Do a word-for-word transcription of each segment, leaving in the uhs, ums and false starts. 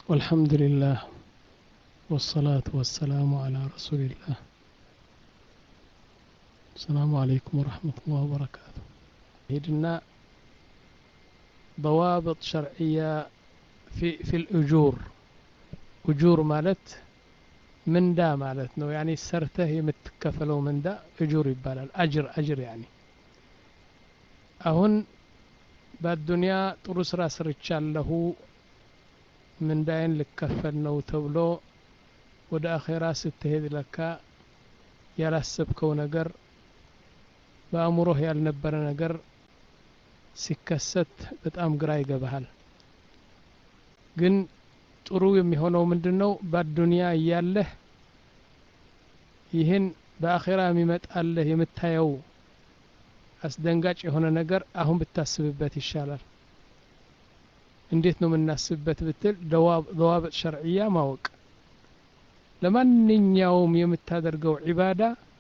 والحمد لله والصلاة والسلام على رسول الله. السلام عليكم ورحمة الله وبركاته. هدنا ضوابط شرعية في في الأجور. أجور مالت من دا مالت نو يعني سرته يمتكفلو من دا أجور يبالال أجر أجر يعني أهون بالدنيا طرس راس رجال له من داين لكفل نو تبلو ወደ አኺራ ስትሄድ ለካ ያላሰብከው ነገር በአእምሮህ ያልነበረ ነገር ሲከሰት በጣም ግራ ይገባሃል። ግን ጥሩ የሚሆነው ምንድነው? በዱንያ እያለህ ይህን በአኺራ የሚመጣልህ የምታየው አስደንጋጭ የሆነ ነገር አሁን ብታስብበት ይሻላል። እንዴት ነው የምናስብበት ብትል ضوابط ሸርዕያ ማወቅ። ለማንኛውም የምታደርገው ዒባዳ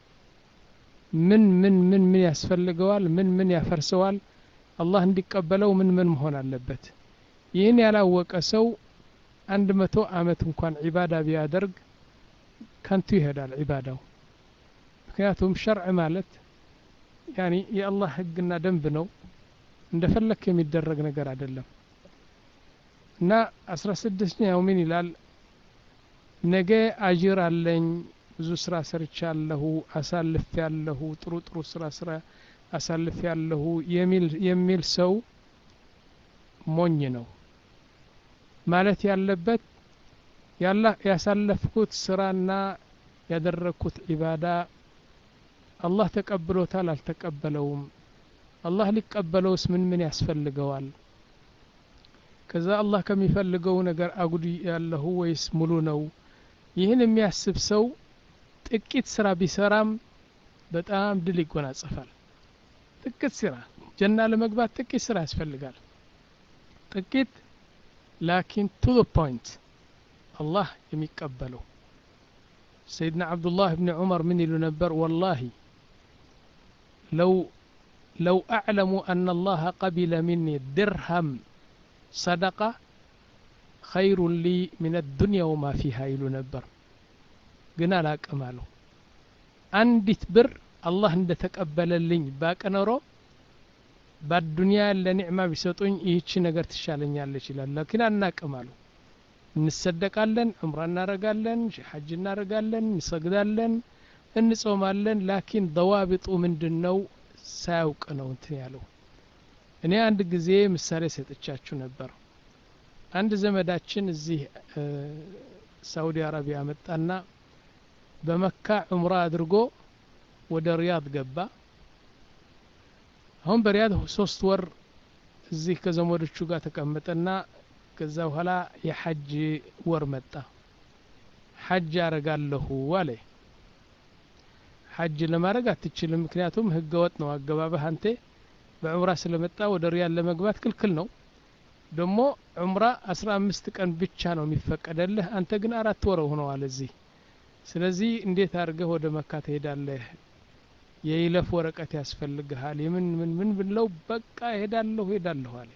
ምን ምን ምን ምን ያስፈልገዋል፣ ምን ምን ያፈርሰዋል፣ አላህ እንዲቀበለው ምን ምን መሆን አለበት። ይህን ያላወቀ ሰው አንድ መቶ ዓመት እንኳን ዒባዳ ቢያደርግ ከንቱ ይሄዳል ዒባዳው። ምክንያቱም ሸርዕ ማለት ያኒ የአላህ ህግና ደንብ ነው፣ እንደፈለክ የሚደረግ ነገር አይደለም። እና አስራ ስድስተኛው ምን ይላል? ነገ አጅር አለኝ፣ ብዙ ስራ ሰርቻለሁ፣ አሳልፍ ያለሁ፣ ጥሩ ጥሩ ስራ ስራ አሳልፍ ያለሁ የሚል የሚል ሰው ሞኝ ነው ማለት ያለበት። ያላ ያሳለፍኩት ስራና ያደረኩት ዒባዳ አላህ ተቀብሎታል አልተቀበለውም፣ አላህ ሊቀበለውስ ምን ምን ያስፈልገዋል፣ ከዛ አላህ ከሚፈልገው ነገር አጉዲ ያለሁ ወይስ ሙሉ ነው? ይህን የሚያስብ ሰው ጥቂት ስራ ቢሰራም በጣም ድል ይጎናጸፋል። ጥቂት ስራ ጀና ለመግባት ጥቂት ስራ ያስፈልጋል። ጥቂት ላኪን ቱ ዘ ፖይንት አላህ የሚቀበለው። ሰይድና አብዱላህ ብን ዑመር ምን ይሉ ነበር? ወላሂ ለው ለው አዕለሙ አነ አላህ ቀቢለ ሚኒ ድርሃም ሰደቃ ኸይሩን ሊ ሚነ ዱንያ ወማ ፊሃ ይሉ ነበር። ግን አላቅም አሉ። አንዲት ብር አላህ እንደተቀበለልኝ ባቅ ኖሮ በዱንያ ለኒዕማ ቢሰጡኝ ይህች ነገር ትሻለኛለች ይላል። ላኪን አናቅም አሉ። እንሰደቃለን፣ ዑምራ እናረጋለን፣ ሐጅ እናረጋለን፣ እንሰግዳለን፣ እንጾማለን። ላኪን ضوابጡ ምንድነው ሳያውቅ ነው እንትን ያለው። እኔ አንድ ጊዜ ምሳሌ ሰጥቻችሁ ነበር። አንድ ዘመዳችን እዚህ ሳውዲ አረቢያ መጣና በመካ ዑምራ አድርጎ ወደ ሪያድ ገባ። አሁን በሪያድ ሶስት ወር እዚህ ከዘመዶቹ ጋር ተቀመጠና ከዛ በኋላ የሐጅ ወር መጣ። ሐጅ አረጋለሁ አለ። ሐጅ ለማድረግ አትችልም፣ ምክንያቱም ህገወጥ ነው አገባብህ። አንተ በዑምራ ስለመጣ ወደ ሪያድ ለመግባት ክልክል ነው። ደሞ ዑምራ አስራ አምስት ቀን ብቻ ነው የሚፈቀደልህ፣ አንተ ግን አራት ወር ሆነዋል እዚህ። ስለዚህ እንዴት አድርገህ ወደ መካ ትሄዳለህ? የይለፍ ወረቀት ያስፈልግሃል። የምን ምን ምን ብለው በቃ ሄዳለሁ ሄዳለሁ አለ።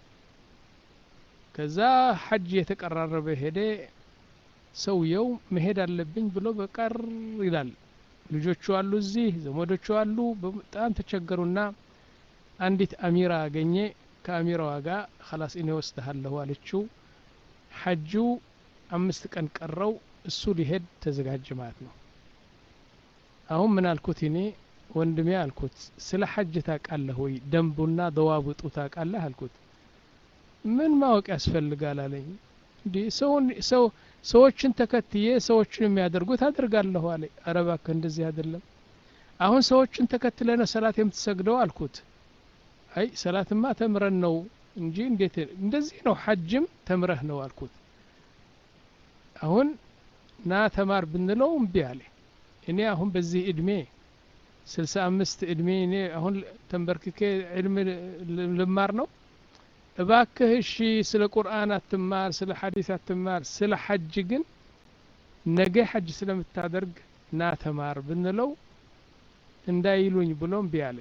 ከዛ ሐጅ የተቀራረበ ሄደ። ሰውየው መሄድ አለብኝ ብሎ በቀር ይላል። ልጆቹ አሉ እዚህ፣ ዘመዶቹ አሉ። በጣም ተቸገሩና አንዲት አሚራ አገኘ። ከአሚራዋ ጋር خلاص እኔ ወስደሃለሁ አለችው። ሐጁ አምስት ቀን ቀረው፣ እሱ ሊሄድ ተዘጋጀ ማለት ነው። አሁን ምን አልኩት? እኔ ወንድሜ አልኩት፣ ስለ ሐጅ ታውቃለህ ወይ? ደንቡና ضوابጡ ታውቃለህ አልኩት። ምን ማወቅ ያስፈልጋል አለኝ። እንዴ ሰው ሰው ሰዎችን ተከትዬ ሰዎችን የሚያደርጉት አደርጋለሁ አለ። ኧረ እባክህ እንደዚህ አይደለም። አሁን ሰዎችን ተከትለህ ነው ሰላት የምትሰግደው አልኩት። አይ ሰላትማ ተምረን ነው እንጂ እንዴት እንደዚህ ነው፣ ሐጅም ተምረህ ነው አልኩት። አሁን ና ተማር ብንለው እምቢ አለ። እኔ አሁን በዚህ እድሜ ስልሳ አምስት እድሜ እኔ አሁን ተንበርክኬ ዕልም ልማር ነው? እባክህ እሺ ስለ ቁርአን አትማር፣ ስለ ሐዲስ አትማር፣ ስለ ሐጅ ግን ነገ ሐጅ ስለምታደርግ ና ተማር ብንለው እንዳይሉኝ ብሎ እምቢ አለ።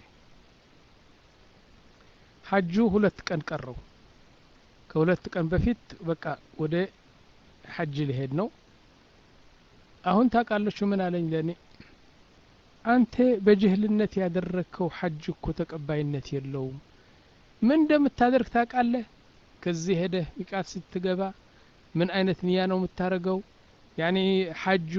ሐጁ ሁለት ቀን ቀረው። ከሁለት ቀን በፊት በቃ ወደ ሐጅ ሊሄድ ነው አሁን ታውቃለች ምን አለኝ ለኔ አንተ በጅህልነት ያደረከው ሐጅ እኮ ተቀባይነት የለውም ምን እንደምታደርግ ታውቃለህ ከዚህ ሄደህ ሚቃት ስትገባ ምን አይነት ንያ ነው የምታረገው ያኒ ሐጁ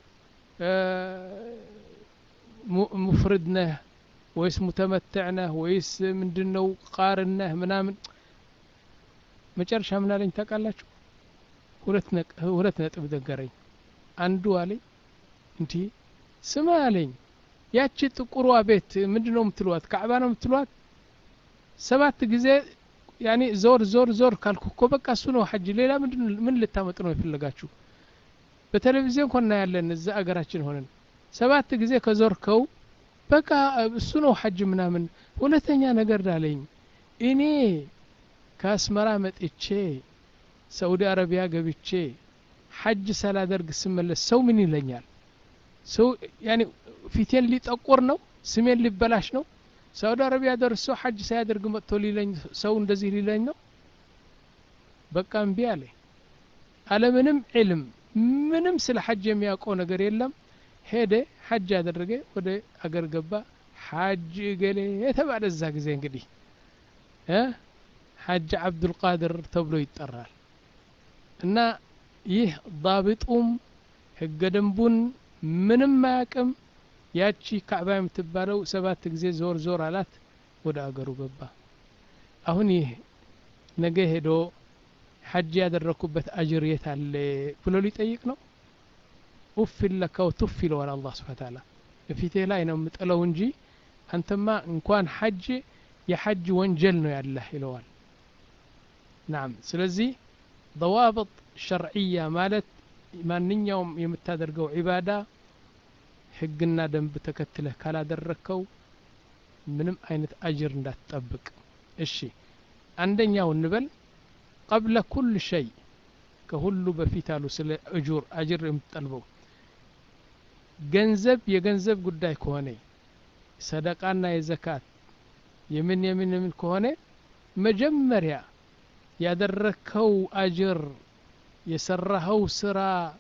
ሙፍርድ ነህ ወይስ ሙተመትዕ ነህ ወይስ ምንድነው ቃርን ነህ ምናምን መጨረሻ ምን አለኝ ታውቃላችሁ ሁለት ነጥብ ሁለት ነጥብ ነገረኝ አንዱ አለኝ እንዴ ስማ አለኝ ያቺ ጥቁሯ ቤት ምንድነው የምትሏት ካዕባ ነው የምትሏት ሰባት ጊዜ ያኒ ዞር ዞር ዞር ካልኩ እኮ በቃ እሱ ነው ሐጅ ሌላ ምንድን ምን ልታመጡ ነው ይፈልጋችሁ በቴሌቪዥን ኮና ያለን እዛ አገራችን ሆነን ሰባት ጊዜ ከዞርከው በቃ እሱ ነው ሐጅ ምናምን ሁለተኛ ነገር ዳለኝ እኔ ከአስመራ መጥቼ ሳውዲ አረቢያ ገብቼ ሐጅ ሳላደርግ ስመለስ ሰው ምን ይለኛል ሰው ያኒ ፊቴን ሊጠቆር ነው ስሜን ሊበላሽ ነው ሳውዲ አረቢያ ደርሶ ሐጅ ሳያደርግ መጥቶ ሊለኝ ሰው እንደዚህ ሊለኝ ነው በቃ እምቢ አለ አለምንም ዒልም ምንም ስለ ሐጅ የሚያውቀው ነገር የለም ሄደ ሐጅ ያደረገ ወደ አገር ገባ ሐጅ ገሌ የተባለ እዛ ጊዜ እንግዲህ እ ሐጅ አብዱል ቃድር ተብሎ ይጠራል እና ይህ ضابጡም ህገ ደንቡን ምንም ማያቅም ያቺ ካዕባ የምትባለው ሰባት ጊዜ ዞር ዞር አላት ወደ አገሩ ገባ አሁን ይህ ነገ ሄዶ ሐጅ ያደረኩበት አጅር የት አለ ብሎ ሊጠይቅ ነው ኡፍ ለከ ወቱፍ ይለዋል አላህ Subhanahu Ta'ala በፊቴ ላይ ነው የምጥለው እንጂ አንተማ እንኳን ሐጅ የሐጅ ወንጀል ነው ያለህ ይለዋል نعم ስለዚህ ضوابط شرعية ማለት ማንኛውም የምታደርገው ዒባዳ ህግና ደንብ ተከትለህ ካላደረከው ምንም አይነት አጅር እንዳትጠብቅ እሺ አንደኛው እንበል قبل كل شيء ከሁሉ በፊት አሉ ስለ እጁር አጅር የምትጠልበው ገንዘብ የገንዘብ ጉዳይ ከሆነ ሰደቃና የዘካት የምን የምን የምን ከሆነ መጀመሪያ ያደረከው አጅር የሰራኸው ስራ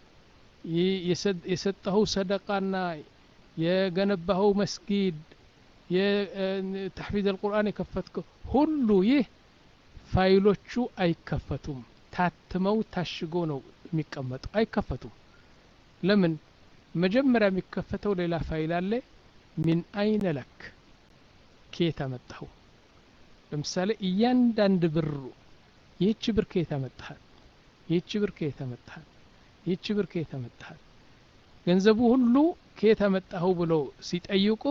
የሰጠኸው ሰደቃና የገነባኸው መስጊድ የተሕፊዝ القرآن የከፈትከው ሁሉ ይህ ፋይሎቹ አይከፈቱም ታትመው ታሽገው ነው የሚቀመጡ አይከፈቱም ለምን መጀመሪያ የሚከፈተው ሌላ ፋይል አለ ምን አይነ ለክ ከየት አመጣኸው ለምሳሌ እያንዳንድ ብር ይህች ብር ከየት አመጣሃል ይህች ብር ከየት አመጣሃል ይህች ብር ከየት አመጣሃል ገንዘቡ ሁሉ ከየት አመጣኸው ብሎ ሲጠይቁ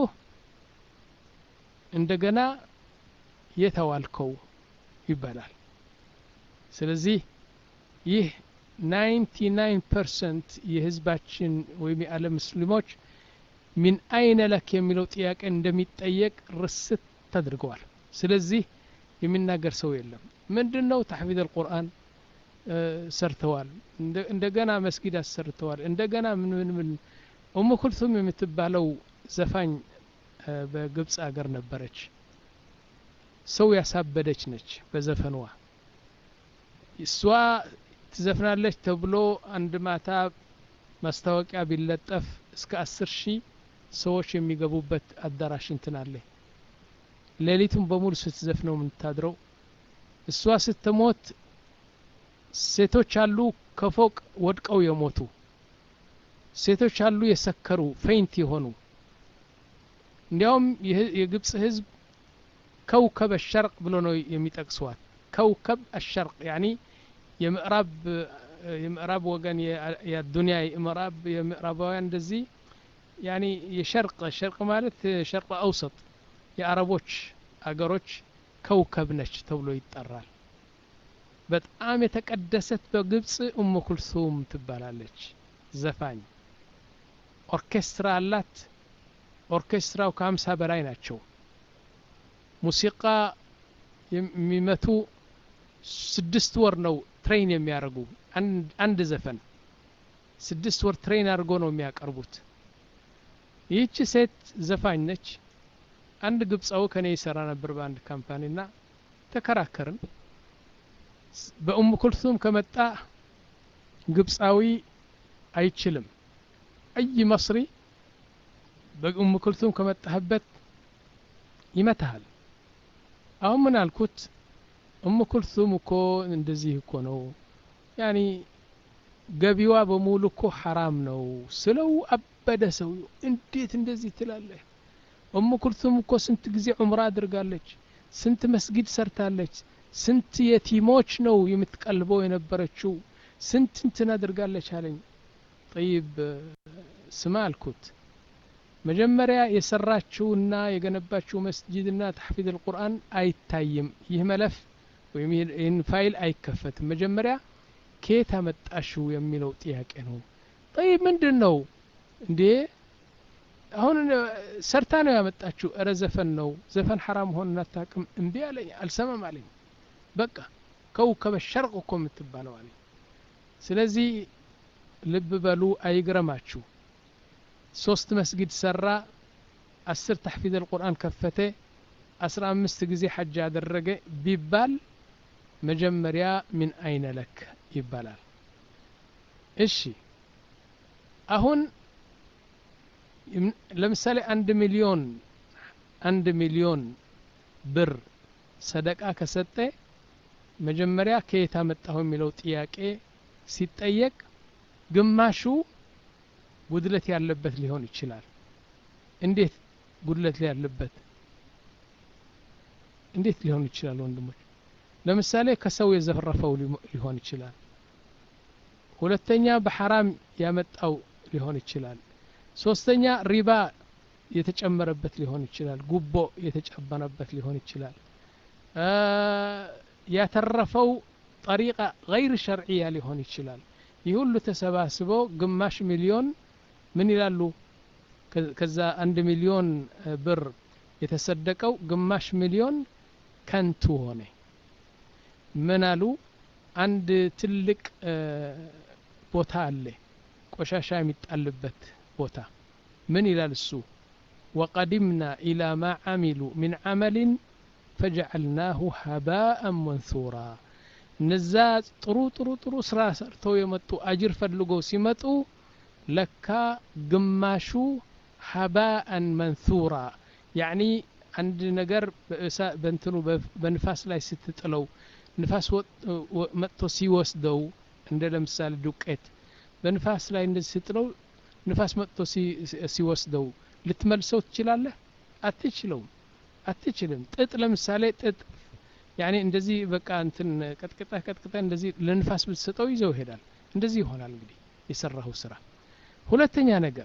እንደገና የተዋልከው ይባላል ስለዚህ ይህ ninety nine percent የህዝባችን ወይም የዓለም ሙስሊሞች ምን አይነ ለክ የሚለው ጥያቄ እንደሚጠየቅ ርስት ተደርገዋል ስለዚህ የሚናገር ሰው የለም ምንድነው ተሕፊዝ القرآن ሰርተዋል እንደገና መስጊድ አሰርተዋል እንደገና ምን ምን ምን ኡሙ ኩልሱም የምትባለው ዘፋኝ በግብጽ ሀገር ነበረች ሰው ያሳበደች ነች በዘፈንዋ እሷ ትዘፍናለች ተብሎ አንድ ማታ ማስታወቂያ ቢለጠፍ እስከ አስር ሺህ ሰዎች የሚገቡበት አዳራሽ እንትን አለ ሌሊቱን በሙሉ ስትዘፍነው ምን ታድረው እሷ ስትሞት ሴቶች አሉ ከፎቅ ወድቀው የሞቱ ሴቶች አሉ የሰከሩ ፌንት የሆኑ እንዲያውም የግብጽ ህዝብ كوكب الشرق ብሎ ነው የሚጠቅሱት كوكب الشرق يعني የምዕራብ የምዕራብ ወገን የዱንያ የምዕራብ የምዕራባውያን እንደዚህ يعني የሸርቅ ሸርቅ ማለት ሸርቅ አውሰጥ የአረቦች አገሮች كوكب ነች ተብሎ ይጠራል በጣም የተቀደሰት በግብጽ ኡሙ ኩልሱም ትባላለች ዘፋኝ ኦርኬስትራ አላት ኦርኬስትራው ከሀምሳ በላይ ናቸው ሙዚቃ የሚመቱ ስድስት ወር ነው ትሬን የሚያደርጉ አንድ አንድ ዘፈን ስድስት ወር ትሬን አድርጎ ነው የሚያቀርቡት ይህች ሴት ዘፋኝ ነች አንድ ግብጻው ከኔ ይሰራ ነበር በአንድ ካምፓኒና ተከራከርን በኡሙ ኩልሱም ከመጣ ግብፃዊ አይችልም አይ መስሪ በኡም ኩልቱም ከመጣህበት ይመታሃል አሁን ምን አልኩት ኡም ኩልቱም እኮ እንደዚህ እኮ ነው ያኒ ገቢዋ በሙሉ እኮ ሐራም ነው ስለው አበደ ሰው እንዴት እንደዚህ ትላለህ ኡም ኩልቱም እኮ ስንት ጊዜ ዑምራ አድርጋለች ስንት መስጊድ ሰርታለች ስንት የቲሞች ነው የምትቀልበው የነበረችው ስንት እንትን አድርጋለች አለኝ طيب ስማ አልኩት መጀመሪያ የሰራችውና የገነባችው መስጊድና ተሕፊዝ القرآن አይታይም ይህ መለፍ ወይም ይህን ፋይል አይከፈትም መጀመሪያ ከየት አመጣሽው የሚለው ጥያቄ ነው طيب ምንድነው እንዴ አሁን ሰርታ ነው ያመጣችው እረ ዘፈን ነው ዘፈን حرام ሆነ አታውቅም እንዴ አለኝ አልሰማም አለኝ በቃ ከውከበ ሸርቅ እኮ የምትባለው አለኝ ስለዚህ ልብ በሉ አይግረማችሁ ሶስት መስጊድ ሰራ አስር ተሕፊዝ القرآن ከፈተ አስራ አምስት ጊዜ ሐጅ አደረገ ቢባል መጀመሪያ ምን አይነ ለክ ይባላል እሺ አሁን ለምሳሌ አንድ ሚሊዮን አንድ ሚሊዮን ብር ሰደቃ ከሰጠ መጀመሪያ ከየት አመጣው የሚለው ጥያቄ ሲጠየቅ ግማሹ ጉድለት ያለበት ሊሆን ይችላል እንዴት ጉድለት ያለበት እንዴት ሊሆን ይችላል ወንድሞች ለምሳሌ ከሰው የዘፈረፈው ሊሆን ይችላል ሁለተኛ በሐራም ያመጣው ሊሆን ይችላል ሶስተኛ ሪባ የተጨመረበት ሊሆን ይችላል ጉቦ የተጨመረበት ሊሆን ይችላል ያተረፈው طريقة غير شرعية ሊሆን ይችላል ይህ ሁሉ ተሰባስቦ ግማሽ ሚሊዮን ምን ይላሉ ከዛ አንድ ሚሊዮን ብር የተሰደቀው ግማሽ ሚሊዮን ከንቱ ሆነ ምን አሉ አንድ ትልቅ ቦታ አለ ቆሻሻ የሚጣልበት ቦታ ምን ይላል እሱ وقدمنا إلى ما عملوا من عمل فجعلناه هباء منثورا እነዛ ጥሩ ጥሩ ጥሩ ስራ ሰርተው የመጡ አጅር ፈልገው ሲመጡ ለካ ግማሹ هباء منثورا يعني አንድ ነገር በእንትኑ በንፋስ ላይ ስትጥለው ንፋስ መጥቶ ሲወስደው እንደ ለምሳሌ ዱቄት በንፋስ ላይ እንደዚህ ስትጥለው ንፋስ መጥቶ ሲወስደው ልትመልሰው ትችላለህ አትችለውም አትችልም ጥጥ ለምሳሌ ጥጥ يعني እንደዚህ በቃ እንትን ቀጥቅጣ ቀጥቅጣ እንደዚህ ለንፋስ ብትሰጠው ይዘው ይሄዳል እንደዚህ ይሆናል እንግዲህ የሰራው ስራ ሁለተኛ ነገር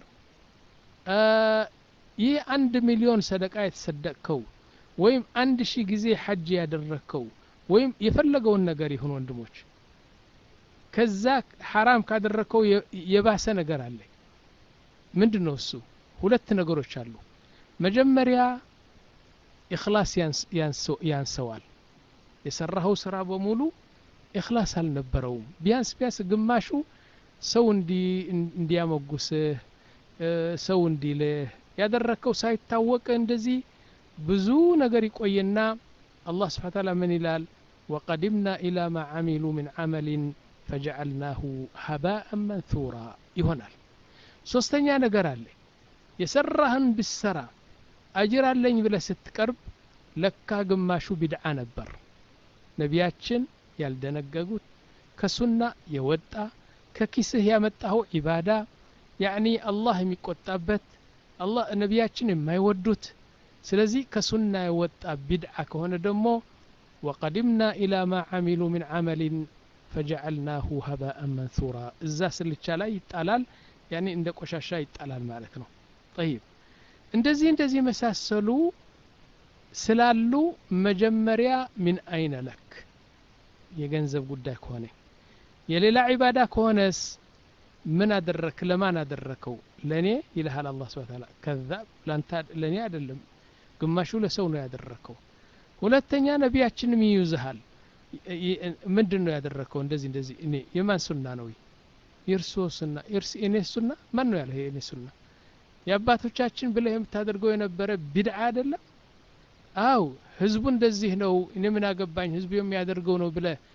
ይህ አንድ ሚሊዮን ሰደቃ የተሰደቀው ወይም አንድ ሺህ ጊዜ ሐጅ ያደረከው ወይም የፈለገውን ነገር ይሁን ወንድሞች ከዛ حرام ካደረከው የባሰ ነገር አለ ምንድነው እሱ ሁለት ነገሮች አሉ መጀመሪያ ኢኽላስ ያንሰዋል የሰራው ስራ በሙሉ ኢኽላስ አልነበረውም ቢያንስ ቢያንስ ግማሹ ሰው እንዲ እንዲያመጉስ ሰው እንዲለ ያደረከው ሳይታወቅ እንደዚህ ብዙ ነገር ይቆየና አላህ Subhanahu Wa Ta'ala ምን ይላል وقدمنا إلى ما عملوا من عمل فجعلناه هباء منثورا ይሆናል ሶስተኛ ነገር አለ የሰራህን ብሰራ አጅር አለኝ ብለህ ስትቀርብ ለካ ግማሹ ቢድዓ ነበር ነቢያችን ያልደነገጉት ከሱና የወጣ ከኪስህ ያመጣው ኢባዳ يعني الله የሚቆጣበት الله ነቢያችን የማይወዱት ስለዚህ ከሱና የወጣ ቢድዓ ከሆነ ደግሞ وقدمنا إلى ما عملوا من عمل فجعلناه هباء منثورا እዛ ስልቻ ላይ ይጣላል يعني እንደ ቆሻሻ ይጣላል ማለት ነው طيب እንደዚህ እንደዚህ መሳሰሉ ስላሉ መጀመሪያ ምን አይነ ለክ የገንዘብ ጉዳይ ከሆነ የሌላ ዒባዳ ከሆነስ ምን አደረክ ለማን አደረከው ለኔ ይልሃል አላህ Subhanahu Wa Ta'ala ከذاب ላንተ ለኔ አይደለም ግማሹ ለሰው ነው ያደረከው ሁለተኛ ነቢያችንም ይዩዝሃል ምንድነው ያደረከው እንደዚህ እንደዚህ እኔ የማን ሱና ነው የርሶ ሱና እርስ እኔ ሱና ማን ነው ያለው እኔ ሱና የአባቶቻችን ብለህ የምታደርገው የነበረ ቢድዓ አይደለም አው ህዝቡ እንደዚህ ነው እኔ ምን አገባኝ ህዝቡ የሚያደርገው ነው ብለህ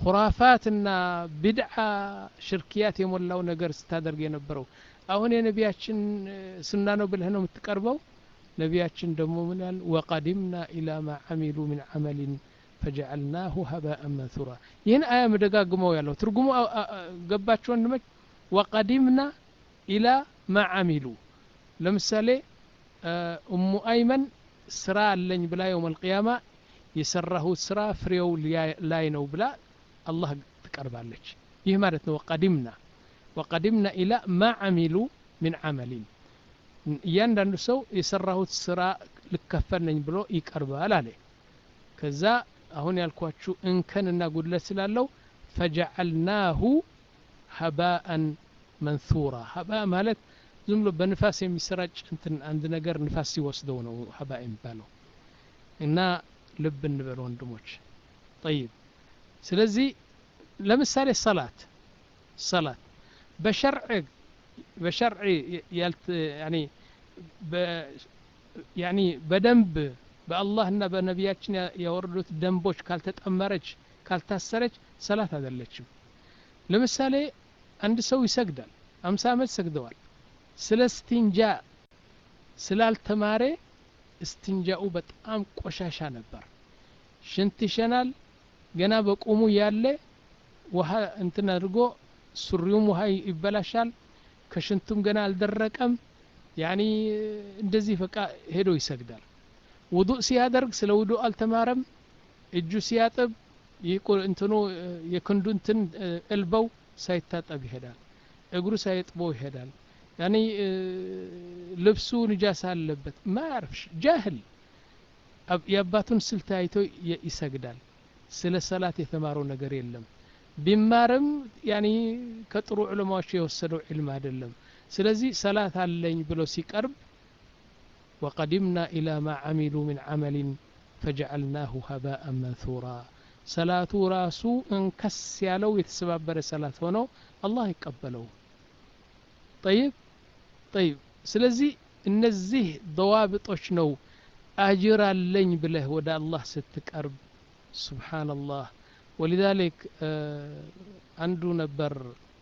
ኹራፋትና ቢድዓ ሽርክያት የሞላው ነገር ስታደርግ የነበረው አሁን የነቢያችን ሱና ነው ብለህ ነው የምትቀርበው። ነቢያችን ደግሞ ምን ያል ወቀዲምና ኢላ ማ አሚሉ ሚን ዐመሊን ፈጀዐልናሁ ሀባአን መንሱራ። ይህን አያ መደጋግመው ያለው ትርጉሙ ገባችሁ ወንድሞች? ወቀዲምና ኢላ ማ አሚሉ ለምሳሌ ኡሙ አይመን ስራ አለኝ ብላ የውመል ቂያማ የሰራሁት ስራ ፍሬው ላይ ነው ብላ አላህ ትቀርባለች። ይህ ማለት ነው ወቀዲምና ወቀዲምና ኢላ ማ አሚሉ ሚን ዐመሊን። እያንዳንዱ ሰው የሰራሁት ስራ ልከፈል ነኝ ብሎ ይቀርባል አለ። ከዛ አሁን ያልኳችሁ እንከንና ጉድለት ስላለው ፈጀዐልናሁ ሀባአን መንሱራ። ሀባ ማለት ዝም ብሎ በንፋስ የሚሰራጭ እንትን አንድ ነገር ንፋስ ሲወስደው ነው ሀባ የሚባለው። እና ልብ እንበል ወንድሞች። طيب ስለዚህ ለምሳሌ ሰላት ሰላት በሸርዕ በሸርዕ ያልት ያኒ በ ያኒ በደንብ በአላህና በነቢያችን ያወረዱት ደንቦች ካልተጠመረች ካልታሰረች ሰላት አይደለችም። ለምሳሌ አንድ ሰው ይሰግዳል፣ አምሳ ዓመት ሰግደዋል። ስለ እስቲንጃ ስላልተማረ እስቲንጃኡ በጣም ቆሻሻ ነበር። ሽንት ይሸናል። ገና በቁሙ ያለ ውሃ እንትን አድርጎ ሱሪውም ውሃ ይበላሻል። ከሽንቱም ገና አልደረቀም። ያኒ እንደዚህ በቃ ሄዶ ይሰግዳል። ውዱእ ሲያደርግ ስለ ውዱእ አልተማረም። እጁ ሲያጥብ ይቆ እንትኑ የክንዱ እንትን እልበው ሳይታጠብ ይሄዳል። እግሩ ሳይጥበው ይሄዳል። ያኒ ልብሱ ንጃሳ አለበት። ማያርፍሽ ጃህል የአባቱን ስልት አይቶ ይሰግዳል። ስለ ሰላት የተማረው ነገር የለም። ቢማርም ያኒ ከጥሩ ዑለማዎች የወሰደው ዒልም አይደለም። ስለዚህ ሰላት አለኝ ብሎ ሲቀርብ ወቀዲምና ኢላ ማ አሚሉ ሚን ዐመሊን ፈጀዐልናሁ ሀባአን መንሱራ። ሰላቱ ራሱ እንከስ ያለው የተሰባበረ ሰላት ሆኖ አላህ ይቀበለው። طيب طيب ስለዚህ እነዚህ ضوابጦች ነው አጅር አለኝ ብለህ ወደ አላህ ስትቀርብ። ሱብሃንአላህ ولذلك አንዱ ነበር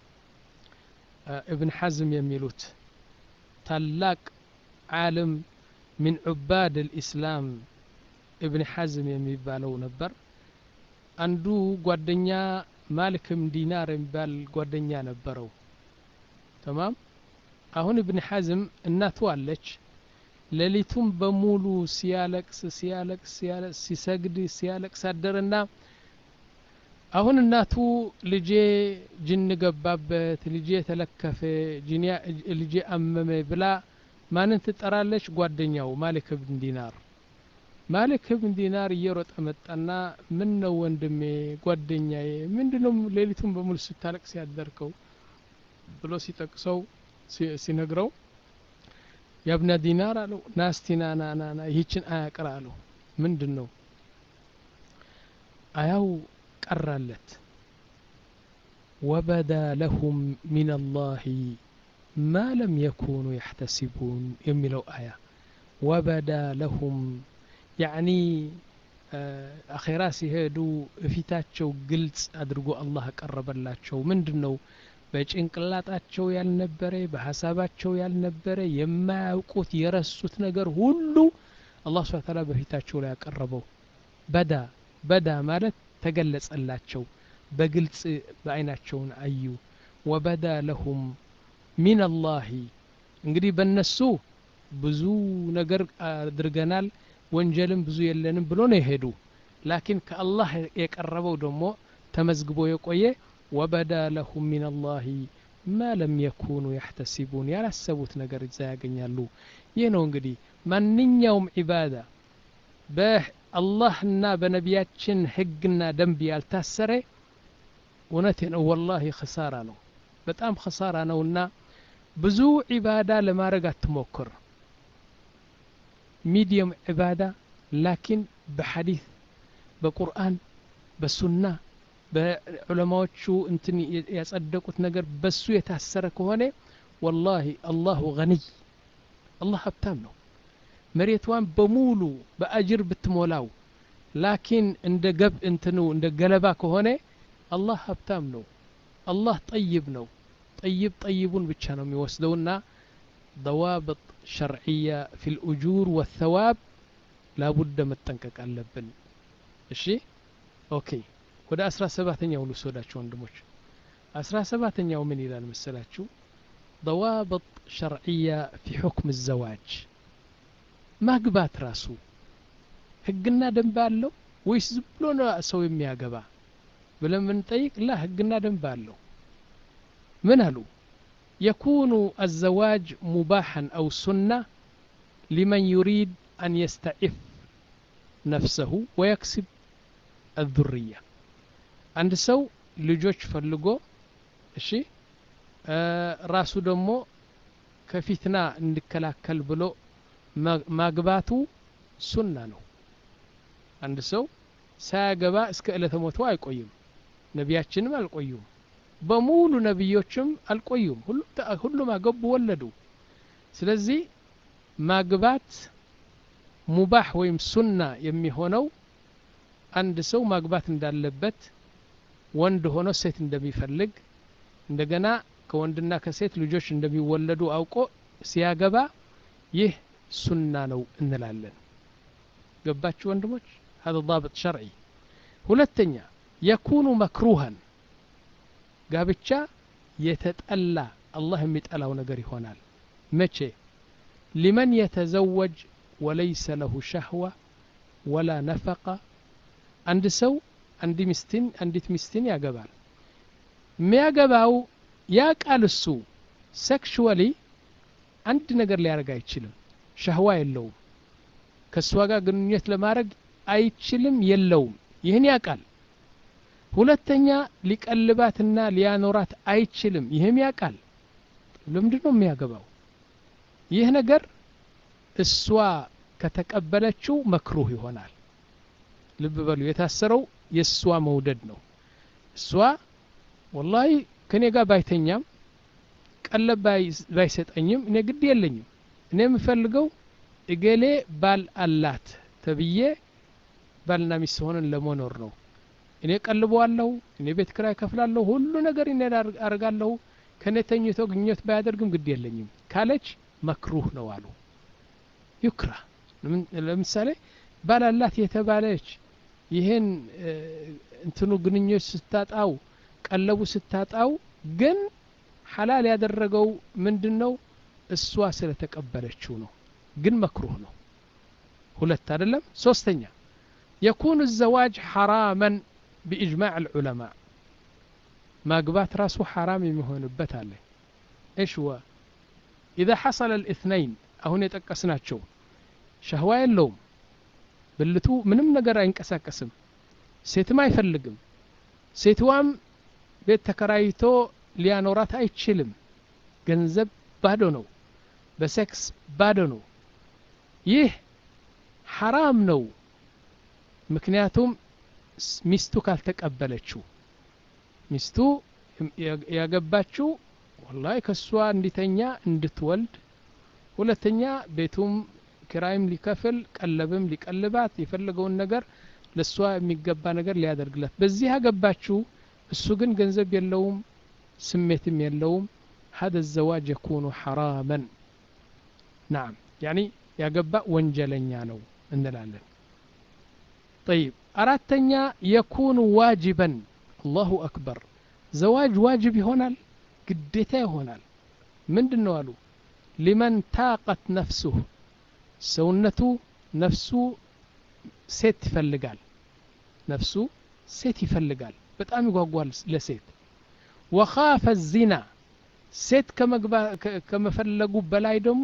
ابن حزم የሚሉት ታላቅ ዓለም من عباد الإسلام ابن حزم የሚባለው ነበር። አንዱ ጓደኛ ማልክም ዲናር የሚባል ጓደኛ ነበረው። تمام አሁን ابن حزم እናቱ አለች። ሌሊቱም በሙሉ ሲያለቅስ ሲያለቅስ ሲሰግድ ሲያለቅስ አደረና አሁን እናቱ ልጄ ጅን ገባበት፣ ልጄ ተለከፈ፣ ጂኒያ ልጄ አመመ ብላ ማንን ትጠራለች? ጓደኛው ማሊክ ኢብን ዲናር። ማሊክ ኢብን ዲናር እየሮጠ መጣና ምን ነው ወንድሜ ጓደኛዬ ምንድነው ሌሊቱን በሙሉ ስታለቅስ ያደርከው ብሎ ሲጠቅሰው ሲነግረው ያብነ ዲናር አለው ናስቲና ናና ና ይህችን አያቅራ አለው። ምንድነው አያው ቀራለት ወበዳ ለሁም ሚን አላህ ማ ለም የኩኑ يحتسبون የሚለው አያ ወበዳ ለሁም ያኒ አኺራ ሲሄዱ እፊታቸው ግልጽ አድርጎ አላህ ቀረበላቸው። ምንድነው በጭንቅላታቸው ያልነበረ በሐሳባቸው ያልነበረ የማያውቁት የረሱት ነገር ሁሉ አላህ Subhanahu Ta'ala በፊታቸው ላይ ያቀረበው። በዳ በዳ ማለት ተገለጸላቸው፣ በግልጽ በአይናቸው አዩ። ወበዳ ለሁም ሚን አላህ እንግዲህ በእነሱ ብዙ ነገር አድርገናል ወንጀልም ብዙ የለንም ብሎ ነው የሄዱ። ላኪን ከአላህ የቀረበው ደግሞ ተመዝግቦ የቆየ ወበዳ ለሁም ሚን አላህ ማ ለም የኩኑ يحتسبون ያላሰቡት ነገር እዛ ያገኛሉ። ይህ ነው እንግዲህ ማንኛውም ዒባዳ በአላህና በነቢያችን ህግና ደንብ ያልታሰረ እውነቴ ነው ወላሂ ኸሳራ ነው፣ በጣም ኸሳራ ነውና ብዙ ዒባዳ ለማድረግ አትሞክር። ሚዲየም ዒባዳ ላኪን በሐዲስ በቁርአን በሱና በዑለማዎቹ እንትን ያጸደቁት ነገር በሱ የታሰረ ከሆነ ወላሂ አላሁ ገኒይ አላህ ሀብታም ነው። መሬቷን በሙሉ በአጅር ብትሞላው ላኪን እንደ ገብ እንትኑ እንደ ገለባ ከሆነ الله هبتام نو الله طيب نو طيب طيبون ብቻ ነው የሚወስደውና ضوابط شرعية في الأجور والثواب لا بد መጠንቀቅ አለብን እሺ ኦኬ ወደ አስራ ሰባተኛው ልውሰዳችሁ ወንድሞች አስራ ሰባተኛው ምን ይላል መሰላችሁ ضوابط شرعية في حكم الزواج ማግባት ራሱ ህግና ደንብ አለው ወይስ ዝም ብሎ ነው ሰው የሚያገባ ብለን ብንጠይቅ ላ ህግና ደንብ አለው ምን አሉ يكون الزواج مباحا أو سنة لمن يريد أن يستعف نفسه ويكسب الذرية عند سو ልጆች ፈልጎ እሺ ራሱ ደግሞ ከፊትና እንዲከላከል ብሎ ማግባቱ ሱና ነው አንድ ሰው ሳያገባ እስከ እለተ ሞቱ አይቆይም ነቢያችንም አልቆዩም በሙሉ ነብዮችም አልቆዩም ሁሉ ሁሉም አገቡ ወለዱ ስለዚህ ማግባት ሙባህ ወይም ሱና የሚሆነው አንድ ሰው ማግባት እንዳለበት ወንድ ሆኖ ሴት እንደሚፈልግ እንደገና ከወንድና ከሴት ልጆች እንደሚወለዱ አውቆ ሲያገባ ይህ ሱና ነው እንላለን ገባችሁ ወንድሞች هذا ضابط شرعي ሁለተኛ يكون مكروها ጋብቻ የተጠላ አላህ የሚጠላው ነገር ይሆናል መቼ لمن يتزوج وليس له شهوة ولا نفقة عند سو عند مستين عندت مستين ያገባል የሚያገባው ያቃል እሱ ሴክሹዋሊ አንድ ነገር ሊያረጋ አይችልም ሸህዋ የለውም ከሷ ጋር ግንኙነት ለማድረግ አይችልም የለውም ይሄን ያቃል ሁለተኛ ሊቀልባትና ሊያኖራት አይችልም ይሄም ያቃል ለምንድነው የሚያገባው ይሄ ነገር እሷ ከተቀበለችው መክሩህ ይሆናል ልብ በሉ የታሰረው የሷ መውደድ ነው እሷ والله ከኔ ጋር ባይተኛም ቀለብ ባይሰጠኝም እኔ ግድ የለኝም እኔ የምፈልገው እገሌ ባል አላት ተብዬ ባልና ሚስት ሆነን ለመኖር ነው እኔ ቀልበዋለሁ እኔ ቤት ክራይ ከፍላለሁ ሁሉ ነገር እኔ አርጋለሁ ከኔ ተኝቶ ግንኙነት ባያደርግም ግድ የለኝም ካለች መክሩህ ነው አሉ ይክራ ለምሳሌ ባል አላት የተባለች ይሄን እንትኑ ግንኙነት ስታጣው ቀለቡ ስታጣው ግን ሐላል ያደረገው ምንድነው እሷ ስለተቀበለችው ነው ግን መክሩህ ነው ሁለት አይደለም ሶስተኛ يكون الزواج حراما بإجماع العلماء ማግባት ራሱ حرام የሚሆንበት አለ ايش هو اذا حصل الاثنين አሁን የጠቀስናቸው ሸህዋ የለውም ብልቱ ምንም ነገር አይንቀሳቀስም ሴትም አይፈልግም ሴትዋም ቤት ተከራይቶ ሊያኖራት አይችልም ገንዘብ ባዶ ነው በሴክስ ባዶ ነው ይህ حرام ነው ምክንያቱም ሚስቱ ካልተቀበለችው ሚስቱ ያገባችው والله ከሷ እንዲተኛ እንድትወልድ ሁለተኛ ቤቱም ክራይም ሊከፍል ቀለብም ሊቀልባት የፈለገውን ነገር ለሷ የሚገባ ነገር ሊያደርግላት በዚህ ያገባችው እሱ ግን ገንዘብ የለውም ስሜትም የለውም هذا الزواج يكون حراما نعم يعني ያገባ ወንጀለኛ ነው እንላለን طيب አራተኛ يكون واجبا الله أكبر زواج واجب ይሆናል ግዴታ ይሆናል ምንድነው አሉ لمن طاقت نفسه ሰውነቱ ነፍሱ ሴት ይፈልጋል ነፍሱ ሴት ይፈልጋል በጣም ይጓጓል ለሴት وخاف الزنا ሴት ከመግባ ከመፈለጉ በላይ ደግሞ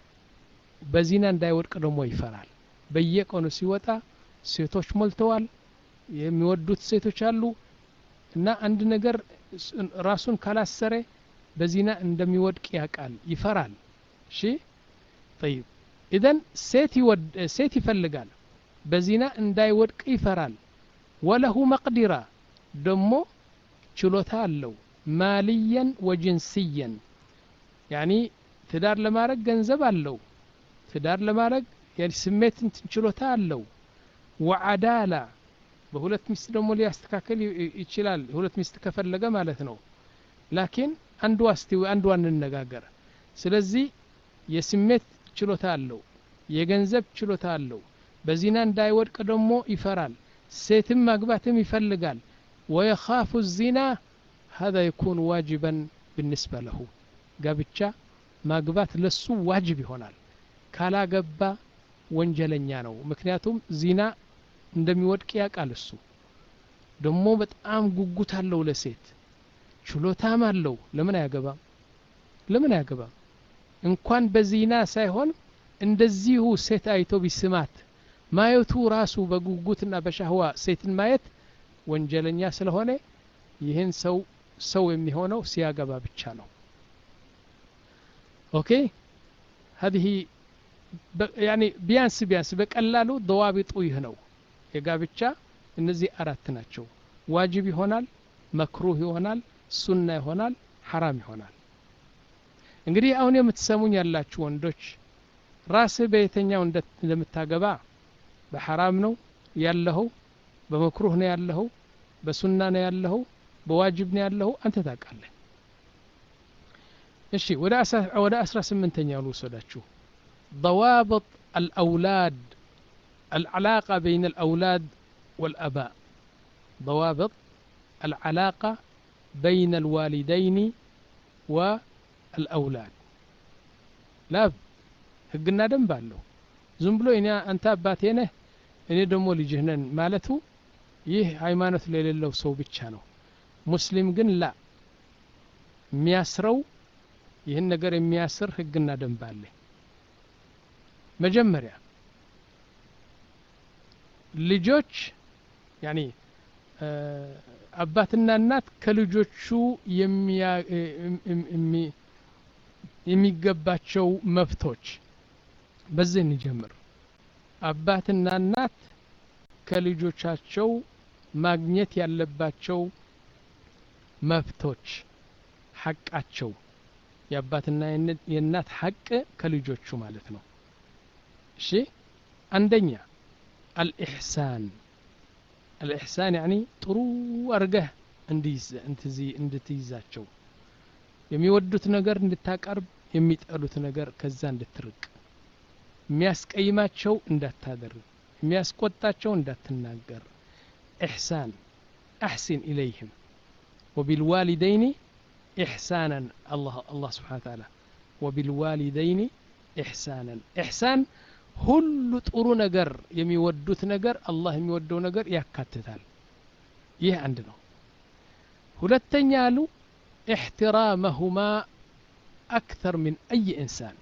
በዚና እንዳይወድቅ ደግሞ ይፈራል በየቀኑ ሲወጣ ሴቶች ሞልተዋል የሚወዱት ሴቶች አሉ እና አንድ ነገር ራሱን ካላሰረ በዚና እንደሚወድቅ ያቃል ይፈራል እሺ طيب اذا ሴት ይወድ ሴት ይፈልጋል በዚና እንዳይወድቅ ይፈራል وله مقدرة ደሞ ችሎታ አለው ማልያን ወጅንስያን يعني ትዳር ለማረግ ገንዘብ አለው ትዳር ለማረግ يعني ስሜት ችሎታ አለው وعدالة በሁለት ሚስት ደግሞ ሊያስተካከል ይችላል ሁለት ሚስት ከፈለገ ማለት ነው ላኪን አንዱ አስቲ አንዱ አንነጋገር ስለዚህ የስሜት ችሎታ አለው የገንዘብ ችሎታ አለው በዚና እንዳይወድቅ ደግሞ ይፈራል ሴትም ማግባትም ይፈልጋል ويخاف الزنا هذا يكون واجبا بالنسبة له ጋብቻ ማግባት ለሱ ዋጅብ ይሆናል ካላገባ ወንጀለኛ ነው ምክንያቱም ዚና እንደሚወድቅ ያውቃል እሱ ደግሞ በጣም ጉጉት አለው ለሴት ችሎታም አለው ለምን አያገባም ለምን አያገባም እንኳን በዚና ሳይሆን እንደዚሁ ሴት አይቶ ቢስማት ማየቱ ራሱ በጉጉትና በሻህዋ ሴትን ማየት ወንጀለኛ ስለሆነ ይህን ሰው ሰው የሚሆነው ሲያገባ ብቻ ነው ኦኬ هذه يعني ቢያንስ ቢያንስ በቀላሉ ضوابط ይህ ነው የጋብቻ እነዚህ አራት ናቸው ዋጅብ ይሆናል መክሩህ ይሆናል ሱና ይሆናል حرام ይሆናል እንግዲህ አሁን የምትሰሙኝ ያላችሁ ወንዶች ራስ በየተኛው እንደምታገባ በحرام ነው ያለኸው በመክሩህ ነው ያለኸው በሱና ነው ያለኸው በዋጅብ ነው ያለኸው አንተ ታውቃለህ እሺ ወደ ወደ አስራ ስምንተኛው ልወስዳችሁ ضوابط الأولاد العلاقة بين الأولاد والأباء ضوابط العلاقة بين الوالدين والأولاد لا ህግና ደንብ አለው ዝም ብሎ እኔ አንተ አባቴ ነህ እኔ ደግሞ ልጅህ ነኝ ማለቱ ይህ ሃይማኖት ለሌለው ሰው ብቻ ነው ሙስሊም ግን ላ የሚያስረው ይህን ነገር የሚያስር ህግና ደንብ አለ መጀመሪያ ልጆች يعني አባትና እናት ከልጆቹ የሚገባቸው መብቶች በዚህ እንጀምር አባትና እናት ከልጆቻቸው ማግኘት ያለባቸው መብቶች ሐቃቸው የአባትና የእናት ሐቅ ከልጆቹ ማለት ነው እሺ አንደኛ الإحسان الإحسان يعني ጥሩ አርገህ እንዲዝ እንትዚ እንድትይዛቸው የሚወዱት ነገር እንድታቀርብ የሚጠሉት ነገር ከዛ እንድትርቅ የሚያስቀይማቸው እንዳታደርግ የሚያስቆጣቸው እንዳትናገር إحسان أحسن إليهم وبالوالدين إحسانا الله الله سبحانه وتعالى وبالوالدين إحسانا إحسان ሁሉ ጥሩ ነገር የሚወዱት ነገር አላህ የሚወደው ነገር ያካትታል ይህ አንድ ነው ሁለተኛ አሉ احترامهما أكثر من أي إنسان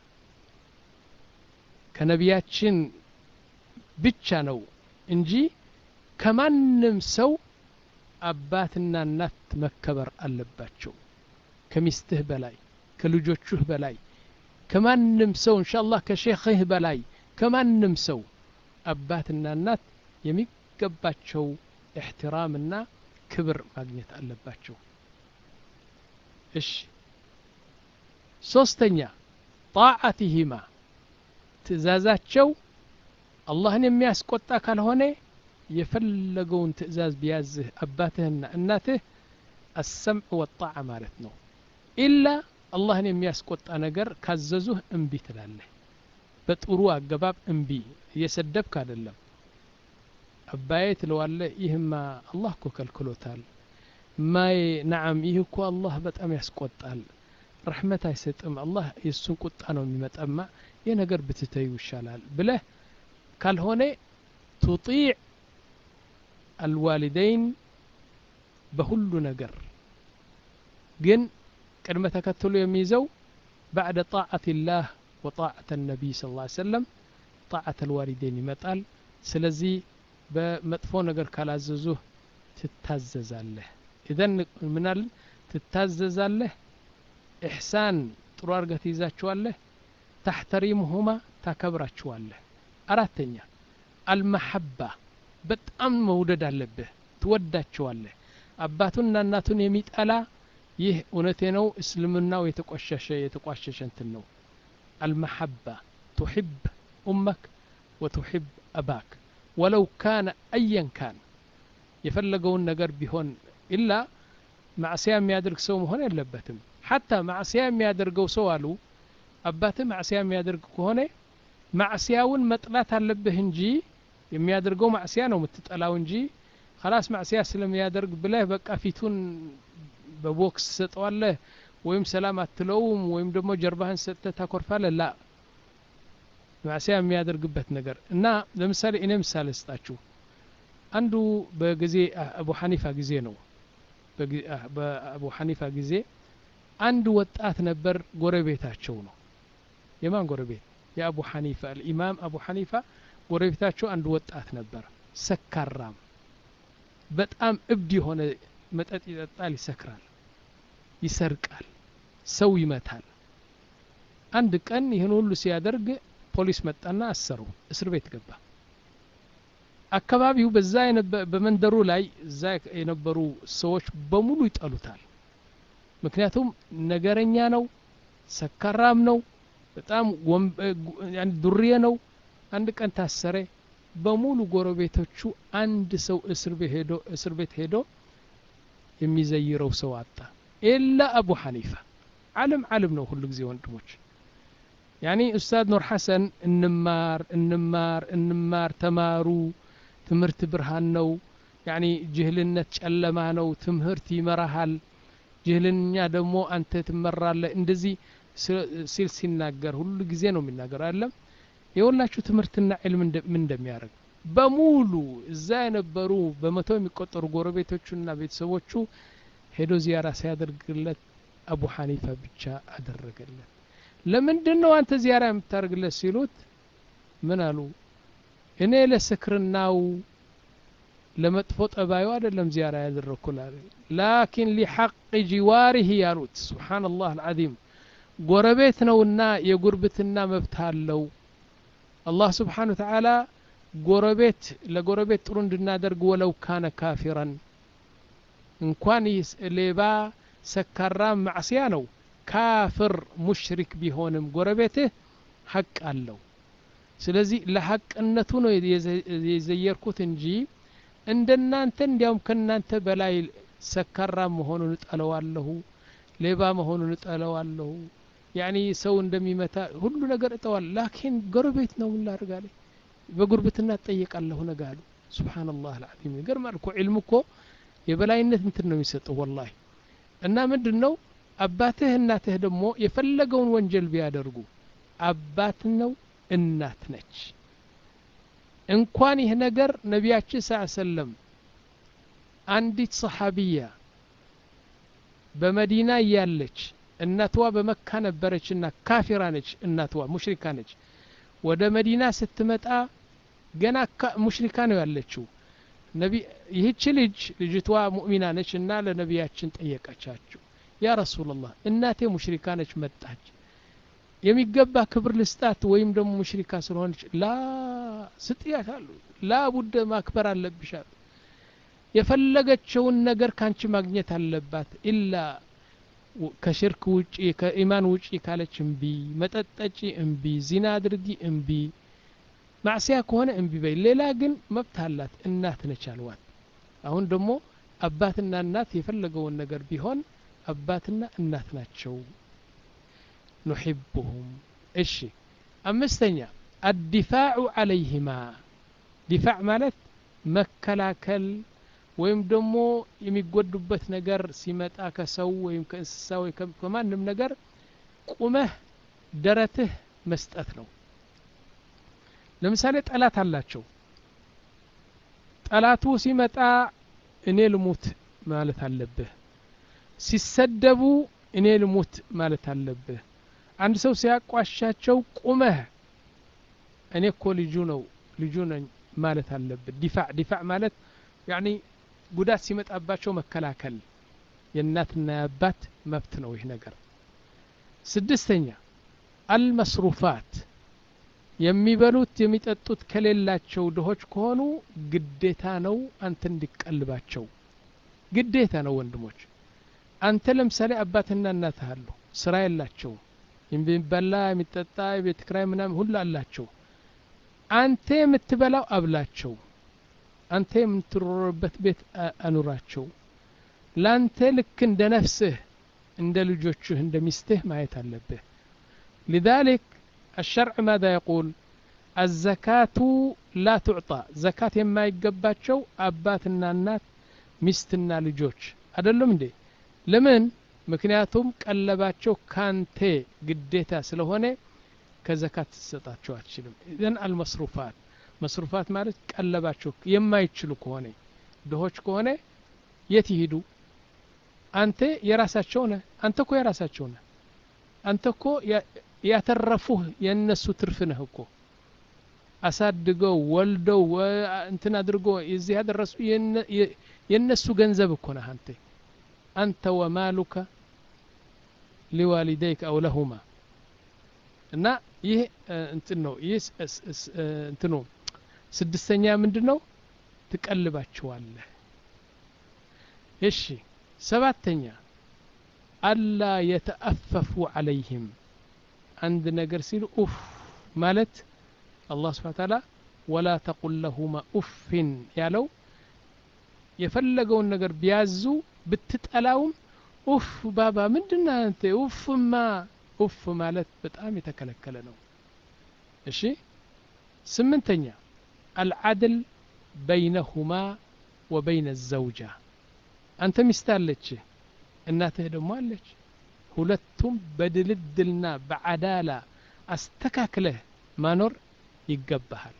ከነቢያችን ብቻ ነው እንጂ ከማንም ሰው አባትና እናት መከበር አለባቸው ከሚስትህ በላይ ከልጆችህ በላይ ከማንም ሰው ኢንሻአላህ ከሼኽህ በላይ ከማንም ሰው አባትና እናት የሚገባቸው احترامና ክብር ማግኘት አለባቸው እሺ ሶስተኛ طاعتهما ትእዛዛቸው አላህን የሚያስቆጣ ካልሆነ የፈለገውን ትእዛዝ ቢያዝህ አባትህና እናትህ السمع والطاعة ማለት ነው ኢላ አላህን የሚያስቆጣ ነገር ካዘዙህ እምቢ ትላለህ በጥሩ አገባብ እምቢ እየሰደብክ አይደለም አባዬ ትለዋለህ ይህማ አላህ እኮ ከልክሎታል ማይ ነዓም ይህ እኮ አላህ በጣም ያስቆጣል ረሕመት አይሰጥም አላህ የሱን ቁጣ ነው የሚመጣማ የነገር ብትተዩ ይሻላል ብለህ ካልሆነ تطيع الوالدين በሁሉ ነገር ግን ቅድመ ተከተሉ የሚይዘው بعد طاعة الله وطاعة النبي صلى الله عليه وسلم طاعة الوالدين ይመጣል ስለዚህ በመጥፎ ነገር ካላዘዙህ ትታዘዛለህ اذن ምናል ትታዘዛለህ ኢሕሳን ጥሩ አርገህ ትይዛቸዋለህ تحترمهما ታከብራቸዋለህ አራተኛ المحبة በጣም መውደድ አለብህ ትወዳቸዋለህ አባቱና እናቱን የሚጠላ ይህ እውነቴ ነው እስልምናው የተቆሸሸ የተቋሸሸ እንትን ነው المحبة تحب أمك وتحب أباك ولو كان أيا كان የፈለገውን ነገር ቢሆን ኢላ ማዕሲያ የሚያደርግ ሰው መሆን የለበትም حتى ማዕሲያ የሚያደርገው ሰው አሉ አባትህ ማዕሲያ የሚያደርግ ከሆነ ማዕሲያውን መጥላት አለብህ እንጂ የሚያደርገው ማዕሲያ ነው የምትጠላው እንጂ خلاص ማዕሲያ ስለሚያደርግ ብለህ በቃ ፊቱን በቦክስ ሰጠዋለህ ወይም ሰላም አትለውም ወይም ደግሞ ጀርባህን ሰጥተህ ታኮርፋለህ ላ ማዕሲያ የሚያደርግበት ነገር እና ለምሳሌ እኔ ምሳሌ ልስጣችሁ አንዱ በጊዜ አቡ ሐኒፋ ጊዜ ነው በአቡ ሐኒፋ ጊዜ አንድ ወጣት ነበር ጎረቤታቸው ነው የማን ጎረቤት የአቡ ሐኒፋ الامام አቡ ሐኒፋ ጎረቤታቸው አንድ ወጣት ነበር ሰካራም በጣም እብድ የሆነ መጠጥ ይጠጣል ይሰክራል ይሰርቃል ሰው ይመታል አንድ ቀን ይሄን ሁሉ ሲያደርግ ፖሊስ መጣና አሰረው እስር ቤት ገባ አካባቢው በዛ በመንደሩ ላይ እዛ የነበሩ ሰዎች በሙሉ ይጠሉታል ምክንያቱም ነገረኛ ነው ሰካራም ነው በጣም ያን ዱርዬ ነው አንድ ቀን ታሰረ በሙሉ ጎረቤቶቹ አንድ ሰው እስር ቤት ሄዶ እስር ቤት ሄዶ የሚዘይረው ሰው አጣ ኢላ አቡ ሐኒፋ ዓለም ዓለም ነው ሁሉ ጊዜ ወንድሞች ያኒ ኡስታዝ ኑር ሐሰን እንማር እንማር እንማር ተማሩ ትምህርት ብርሃን ነው ያኒ ጅህልነት ጨለማ ነው ትምህርት ይመራሃል ጅህልኛ ደግሞ አንተ ትመራለህ እንደዚህ ሲል ሲናገር ሁሉ ጊዜ ነው የሚናገር አይደለም የወላችሁ ትምህርትና ዒልም ምን እንደሚያደርግ በሙሉ እዛ የነበሩ በመቶ የሚቆጠሩ ጎረቤቶቹና ቤተሰቦቹ ሄዶ ዚያራ ሲያደርግለት አቡ ሐኒፋ ብቻ አደረገለት ለምንድነው አንተ ዚያራ የምታደርግለት ሲሉት ምን አሉ እኔ ለስክርናው ለመጥፎ ጠባዩ አይደለም ዚያራ ያደረኩላል ላኪን لحق جواره ያሉት ሱብሃንአላህ العظيم ጎረቤት ነውና የጉርብትና መብት አለው አላህ Subhanahu Wa Ta'ala ጎረቤት ለጎረቤት ጥሩ እንድናደርግ ወለው ካነ ካፊራን እንኳን ሌባ ሰካራ ማዕሲያ ነው ካፍር ሙሽሪክ ቢሆንም ጎረቤትህ ሐቅ አለው ስለዚህ ለሐቅነቱ ነው የዘየርኩት እንጂ እንደናንተ እንዲያውም ከናንተ በላይ ሰካራ መሆኑን ጠለዋለሁ ሌባ መሆኑን ጠለዋለሁ ያኒ ሰው እንደሚመታ ሁሉ ነገር እጠዋል ላኪን ጎረቤት ነው ላርጋለ በጉርብትና ተጠይቃለሁ ነጋሉ ሱብሃንአላህ العظيم ይገርማል እኮ ዒልም እኮ የበላይነት እንትን ነው የሚሰጠው والله እና ምንድነው አባትህ እናትህ ደግሞ የፈለገውን ወንጀል ቢያደርጉ አባት ነው እናት ነች እንኳን ይሄ ነገር ነቢያችን ሰለላሁ ዐለይሂ ወሰለም አንዲት ሰሃቢያ በመዲና ያለች እናትዋ በመካ ነበረችና ካፊራ ነች እናትዋ ሙሽሪካ ነች ወደ መዲና ስትመጣ ገና ሙሽሪካ ነው ያለችው ነቢ ይህች ልጅ ልጅቷ ሙእሚና ነችና ለነቢያችን ጠየቀቻቸው ያ ረሱላህ እናቴ ሙሽሪካ ነች መጣች የሚገባ ክብር ልስጣት ወይም ደግሞ ሙሽሪካ ስለሆነች ላ ስጥያታሉ ላ ቡደ ማክበር አለብሻል የፈለገችውን ነገር ካንቺ ማግኘት አለባት ኢላ ከሽርክ ውጪ ከኢማን ውጪ ካለች እምቢ መጠጠጪ እምቢ ዚና አድርጊ እምቢ ማዕሲያ ከሆነ እምቢ በይ ሌላ ግን መብት አላት እናት ነች አልዋት አሁን ደግሞ አባትና እናት የፈለገውን ነገር ቢሆን አባትና እናት ናቸው نحبهم እሺ አምስተኛ الدفاع عليهما دفاع ማለት መከላከል ወይም ደግሞ የሚጎዱበት ነገር ሲመጣ ከሰው ወይም ከእንስሳ ወይ ከማንም ነገር ቁመህ ደረትህ መስጠት ነው ለምሳሌ ጠላት አላቸው ጠላቱ ሲመጣ እኔ ልሙት ማለት አለብህ ሲሰደቡ እኔ ልሙት ማለት አለብህ አንድ ሰው ሲያቋሻቸው ቁመህ እኔ እኮ ልጁ ነው ልጁ ነኝ ማለት አለብህ ዲፋዕ ዲፋዕ ማለት يعني ጉዳት ሲመጣባቸው መከላከል የእናትና የአባት መብት ነው ይሄ ነገር ስድስተኛ المصروفات የሚበሉት የሚጠጡት ከሌላቸው ድሆች ከሆኑ ግዴታ ነው አንተ እንዲቀልባቸው ግዴታ ነው ወንድሞች አንተ ለምሳሌ አባትና እናት አሉ ስራ የላቸው የሚበላ የሚጠጣ የቤት ኪራይ ምናምን ሁሉ አላቸው አንተ የምትበላው አብላቸው አንተ የምትኖርበት ቤት አኑራቸው ላንተ ልክ እንደ ነፍስህ እንደ ልጆችህ እንደ ሚስትህ ማየት አለብህ لذلك الشرع ماذا يقول الزكاة لا تعطى زكاة የማ ይገባቸው አባትና እናት ሚስትና ልጆች አይደለም እንዴ ለምን ምክንያቱም ቀለባቸው ካንተ ግዴታ ስለሆነ ከዘካት ተሰጣቸው አትችልም ኢዘን አልመስሩፋት መስሩፋት ማለት ቀለባቸው የማይችሉ ከሆነ ድሆች ከሆነ የት ይሄዱ አንተ የራሳቸው ነህ አንተ እኮ የራሳቸው ነህ አንተ እኮ ያተረፉህ የነሱ ትርፍ ነህ እኮ አሳድገው ወልደው እንትን አድርጎ እዚህ ያደረሱ የነሱ ገንዘብ እኮ ነህ አንተ አንተ ወማሉከ لوالديك أو لهما እና ይህ እንትን ነው ይህ እንትን ነው ስድስተኛ ምንድነው ትቀልባቸዋለህ እሺ ሰባተኛ አላ يتأففوا عليهم አንድ ነገር ሲሉ ኡፍ ማለት አላህ Subhanahu Wa Ta'ala ولا تقل لهما اف ያለው የፈለገውን ነገር ቢያዙ ብትጠላውም ኡፍ ባባ ምንድነው አንተ ኡፍማ ኡፍ ማለት በጣም የተከለከለ ነው እሺ ስምንተኛ العدل بينهما وبين الزوجة አንተ ሚስት አለች እናትህ ደግሞ አለች ሁለቱም በድልድልና በአዳላ አስተካክለህ ማኖር ይገባሃል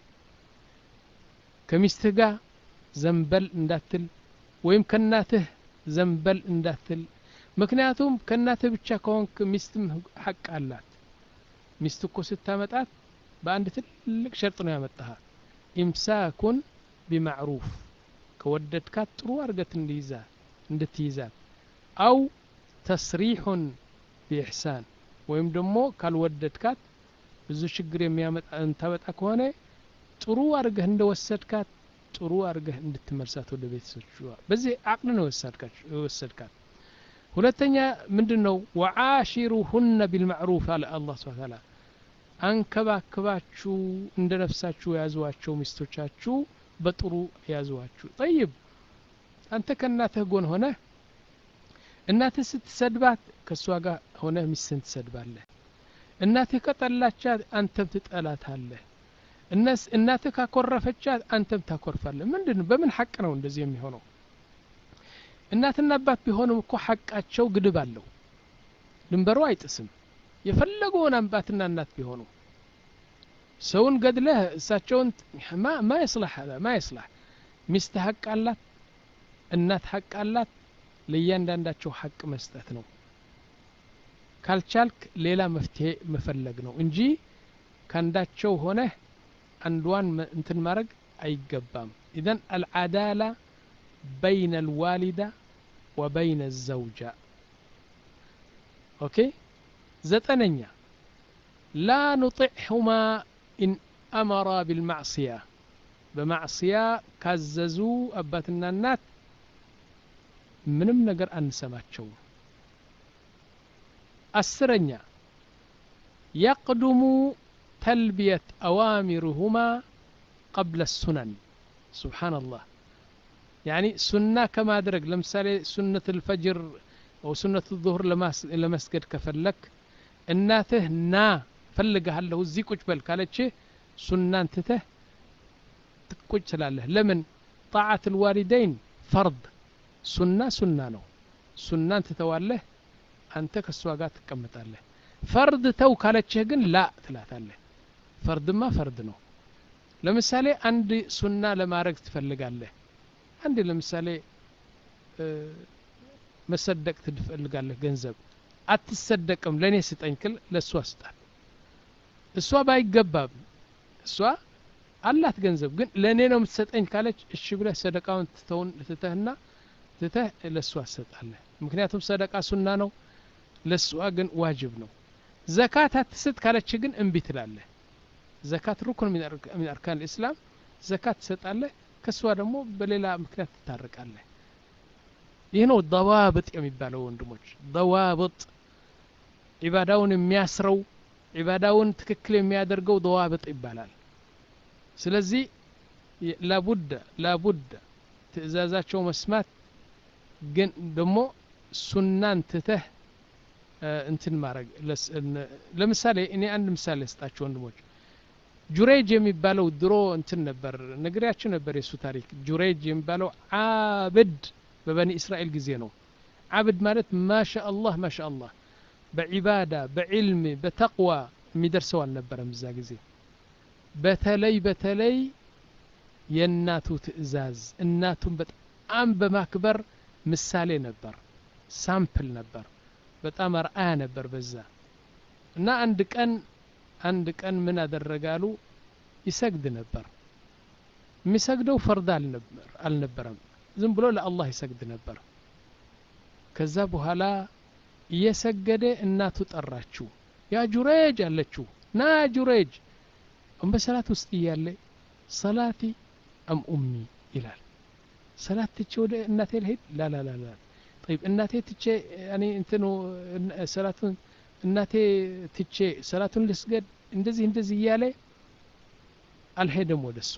ከሚስትህ ጋር ዘንበል እንዳትል ወይም ከናትህ ዘንበል እንዳትል ምክንያቱም ከናትህ ብቻ ከሆንክ ሚስትም ሐቅ አላት ሚስት እኮ ስታመጣት በአንድ ትልቅ ሸርጥ ነው ያመጣሃት ኢምሳኩን ቢማዕሩፍ ከወደድካት ጥሩ አርገት እንዲይዛት እንድትይዛት አው ተስሪሑን ቢኢሕሳን ወይም ደግሞ ካልወደድካት ብዙ ችግር የሚያመጣ እንታበጣ ከሆነ ጥሩ አርገህ እንደወሰድካት ጥሩ አርገህ እንድትመርሳት ወደ ቤተሰቦቿ በዚህ አቅል ነው ወሰድካት ሁለተኛ ምንድነው ወዓሺሩሁነ ቢልማዕሩፍ አለ አላህ Subhanahu Wa Ta'ala አንከባክባችሁ እንደ ነፍሳችሁ ያዙዋቸው ሚስቶቻችሁ በጥሩ ያዙዋችሁ طيب አንተ ከናትህ ጎን ሆነ እናትህ ስትሰድባት ከሷ ጋር ሆነ ሚስትን ትሰድባለህ እናትህ ከጠላቻት አንተም ትጠላታለህ እነስ እናትህ ካኮረፈቻት አንተም ታኮርፋለህ ምንድነው በምን ሐቅ ነው እንደዚህ የሚሆነው እናትና አባት ቢሆኑም እኮ ሐቃቸው ግድብ አለው ድንበሩ አይጥስም የፈለገውን አባትና እናት ቢሆኑ ሰውን ገድለህ እሳቸውን ማ ማ ይስላህ هذا ما يصلح ሚስት ሐቅ አላት እናት ሐቅ አላት ለእያንዳንዳቸው ሐቅ መስጠት ነው ካልቻልክ ሌላ መፍትሄ መፈለግ ነው እንጂ ካንዳቸው ሆነ አንዷን እንትን ማድረግ አይገባም اذا العداله بين الوالده وبين الزوجه اوكي ዘጠነኛ لا نطعهما ان امر بالمعصيه بمعصيه ካዘዙ አባትና እናት ምንም ነገር አንሰማቸው አስረኛ يقدم تلبيه اوامرهما قبل السنن سبحان الله يعني سنة كما درج لمثال سنة الفجر أو سنة الظهر لمسجد كفلك እናትህ ና ፈልገሃለሁ እዚህ ቁጭ በል ካለች ሱናን እንትተህ ትቁጭ ትላለህ ለምን طاعة الوالدين فرض ሱና ሱና ነው ሱናን ትተዋለህ አንተ ከሷ ጋር ትቀመጣለህ ፈርድ ተው ካለችህ ግን ላ ትላታለህ ፈርድማ ፈርድ ነው ለምሳሌ አንድ ሱና ለማድረግ ትፈልጋለህ አንድ ለምሳሌ መሰደቅ ትፈልጋለህ ገንዘብ አትሰደቅም ለኔ ስጠኝ ክል ለሷ ስጣት እሷ ባይገባም እሷ አላት ገንዘብ ግን ለኔ ነው የምትሰጠኝ ካለች እሺ ብለህ ሰደቃውን ትተውን ትተህና ትተህ ለሷ ትሰጣለህ ምክንያቱም ሰደቃ ሱና ነው ለሷ ግን ዋጅብ ነው ዘካት አትሰጥ ካለች ግን እንቢ ትላለህ ዘካት ሩክን من اركان الاسلام ዘካት ትሰጣለህ ከሷ ደግሞ በሌላ ምክንያት ትታረቃለህ ይህ ነው ضوابط የሚባለው ወንድሞች ضوابط ኢባዳውን የሚያስረው ኢባዳውን ትክክል የሚያደርገው ضوابط ይባላል ስለዚህ لابد لابد ትእዛዛቸው መስማት ግን ደግሞ ሱናን ትተህ እንትን ማድረግ ለምሳሌ እኔ አንድ ምሳሌ ልስጣችሁ ወንድሞች ጁሬጅ የሚባለው ድሮ እንትን ነበር ነግሬያችሁ ነበር የሱ ታሪክ ጁሬጅ የሚባለው አብድ በበኒ እስራኤል ጊዜ ነው አብድ ማለት ማሻአላህ ማሻአላህ በዒባዳ በዕልም በተቅዋ የሚደርሰው አልነበረም እዛ ጊዜ በተለይ በተለይ የእናቱ ትእዛዝ እናቱን በጣም በማክበር ምሳሌ ነበር ሳምፕል ነበር በጣም አርአያ ነበር በዛ እና አንድ ቀን አንድ ቀን ምን አደረጋሉ ይሰግድ ነበር የሚሰግደው ፈርድ አልነበር አልነበረም ዝም ብሎ ለአላህ ይሰግድ ነበር ከዛ በኋላ እየሰገደ እናቱ ጠራችው ያ ጁሬጅ አለችው ና ጁሬጅ እም በሰላት ውስጥ እያለ ሰላቲ አም ኡሚ ይላል ሰላት ትቼ ወደ እናቴ ልሄድ ላ ላ ላ ላ طيب እናቴ ትቼ ያኒ እንትኑ ሰላቱን እናቴ ትቼ ሰላቱን ልስገድ እንደዚህ እንደዚህ እያለ አልሄደም ወደሷ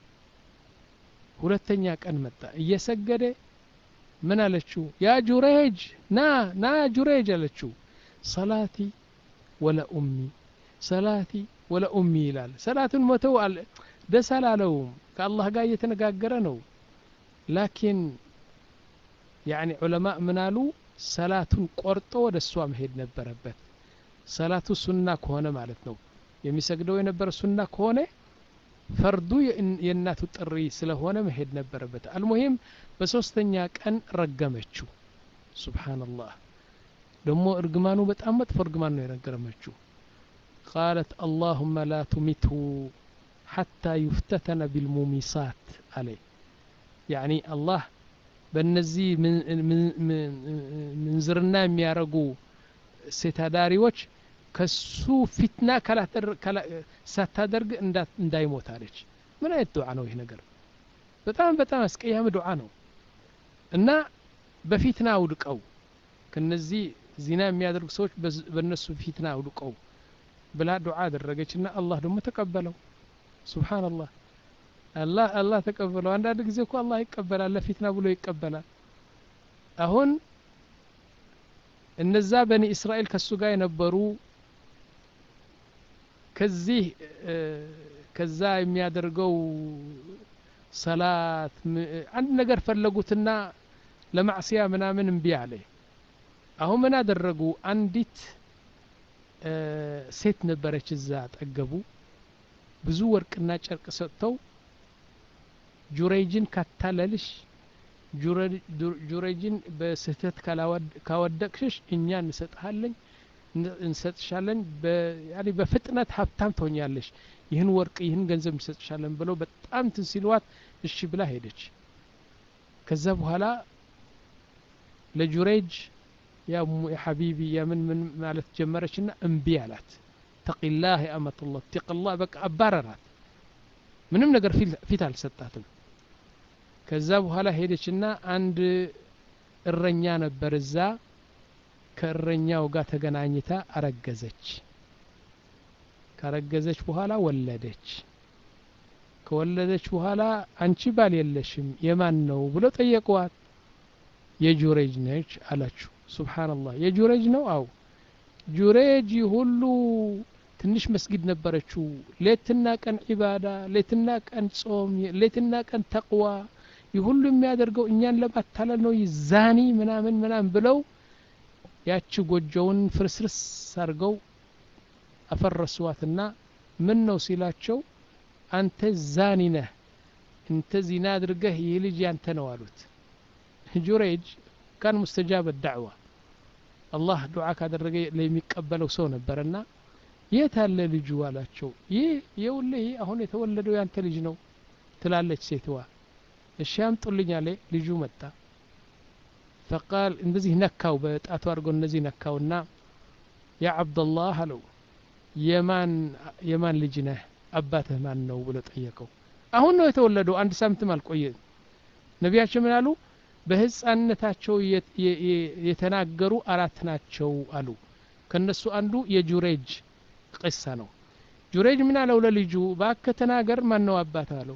ሁለተኛ ቀን መጣ እየሰገደ ምን አለችው ያ ጁሬጅ ና ና ጁሬጅ አለችው ሰላቲ ወላ ኡሚ ሰላቲ ወላ ኡሚ ይላል ሰላቱን ሞተው ደስ አላለውም ከአላህ ጋር እየተነጋገረ ነው ላኪን ያኒ ዑለማ ምናሉ ሰላቱን ቆርጦ ወደሷ መሄድ ነበረበት ሰላቱ ሱና ከሆነ ማለት ነው የሚሰግደው የነበረ ሱና ከሆነ ፈርዱ የእናቱ ጥሪ ስለሆነ መሄድ ነበረበት አልሙሂም በሶስተኛ ቀን ረገመችው ሱብሃንአላህ ደሞ እርግማኑ በጣም መጥፎ እርግማን ነው የረገመችው قالت اللهم لا تمته حتى يفتتن بالمومسات عليه يعني الله በእነዚህ ምንዝርና የሚያረጉ ሴታዳሪዎች ከሱ ፊትና ሳታደርግ እንዳይሞት አለች ምን አይነት ዱዓ ነው ይሄ ነገር በጣም በጣም አስቀያሚ ዱዓ ነው እና በፊትና አውድቀው ከነዚህ ዚና የሚያደርጉ ሰዎች በእነሱ ፊትና አውድቀው ብላ ዱዓ አደረገችና አላህ ደግሞ ተቀበለው ሱብሃንአላህ አላህ አላህ ተቀበለው አንዳንድ ጊዜ እኮ አላህ ይቀበላል ለፊትና ብሎ ይቀበላል አሁን እነዛ በኒ እስራኤል ከሱ ጋር የነበሩ ከዚህ ከዛ የሚያደርገው ሰላት አንድ ነገር ፈለጉትና ለማዕሲያ ምናምን እምቢ አለ አሁን ምን አደረጉ አንዲት ሴት ነበረች እዛ አጠገቡ ብዙ ወርቅና ጨርቅ ሰጥተው ጁሬጅን ካታለልሽ ጁሬጅን በስህተት ካወደቅሽ እኛ እንሰጥሃለን እንሰጥሻለን ያኒ በፍጥነት ሀብታም ትሆኛለሽ ይህን ወርቅ ይህን ገንዘብ እንሰጥሻለን ብለው በጣም ትንሲልዋት እሺ ብላ ሄደች ከዛ በኋላ ለጁሬጅ ያ ሐቢቢ ያ ምን ምን ማለት ጀመረችና እምቢ አላት ተቂላህ ያ አመቱላህ ተቂላህ በቃ አባረራት ምንም ነገር ፊት አልሰጣትም ከዛ በኋላ ሄደችና አንድ እረኛ ነበር እዛ ከእረኛው ጋር ተገናኝታ አረገዘች ካረገዘች በኋላ ወለደች ከወለደች በኋላ አንቺ ባል የለሽም የማን ነው ብሎ ጠየቀዋት የጁሬጅ ነች አላችሁ ሱብሃንአላህ የጁሬጅ ነው አው ጁሬጅ ሁሉ ትንሽ መስጊድ ነበረችው ሌትና ቀን ዒባዳ ሌትና ቀን ጾም ሌትና ቀን ተቅዋ ይሁሉ የሚያደርገው እኛን ለማታለል ነው ይዛኒ ምናምን ምናምን ብለው ያቺ ጎጆውን ፍርስርስ አርገው አፈረሷትና ምን ነው ሲላቸው አንተ ዛኒ ነህ انت ዚና አድርገህ ይህ ልጅ ያንተ ነው አሉት ጁሬጅ كان مستجاب الدعوه الله ዱዓ ካደረገ ለሚቀበለው ሰው ነበርና የታለ ልጅ ዋላቸው ይህ የውልህ አሁን የተወለደው ያንተ ልጅ ነው ትላለች ሴትዋ እሺ አምጡልኝ አለ ልጁ መጣ فقال እንደዚህ ነካው በጣቱ አርጎ እንደዚህ ነካውና ያ አብዱላህ አለው የማን የማን ልጅ ነህ አባትህ ማን ነው ብሎ ጠየቀው አሁን ነው የተወለደው አንድ ሳምንት አልቆየ ነቢያችን ምን አሉ በህፃንነታቸው የተናገሩ አራት ናቸው አሉ ከነሱ አንዱ የጁሬጅ قصه ነው ጁሬጅ ምን አለው ለልጁ ባከ ተናገር ማን ነው አባትህ አለው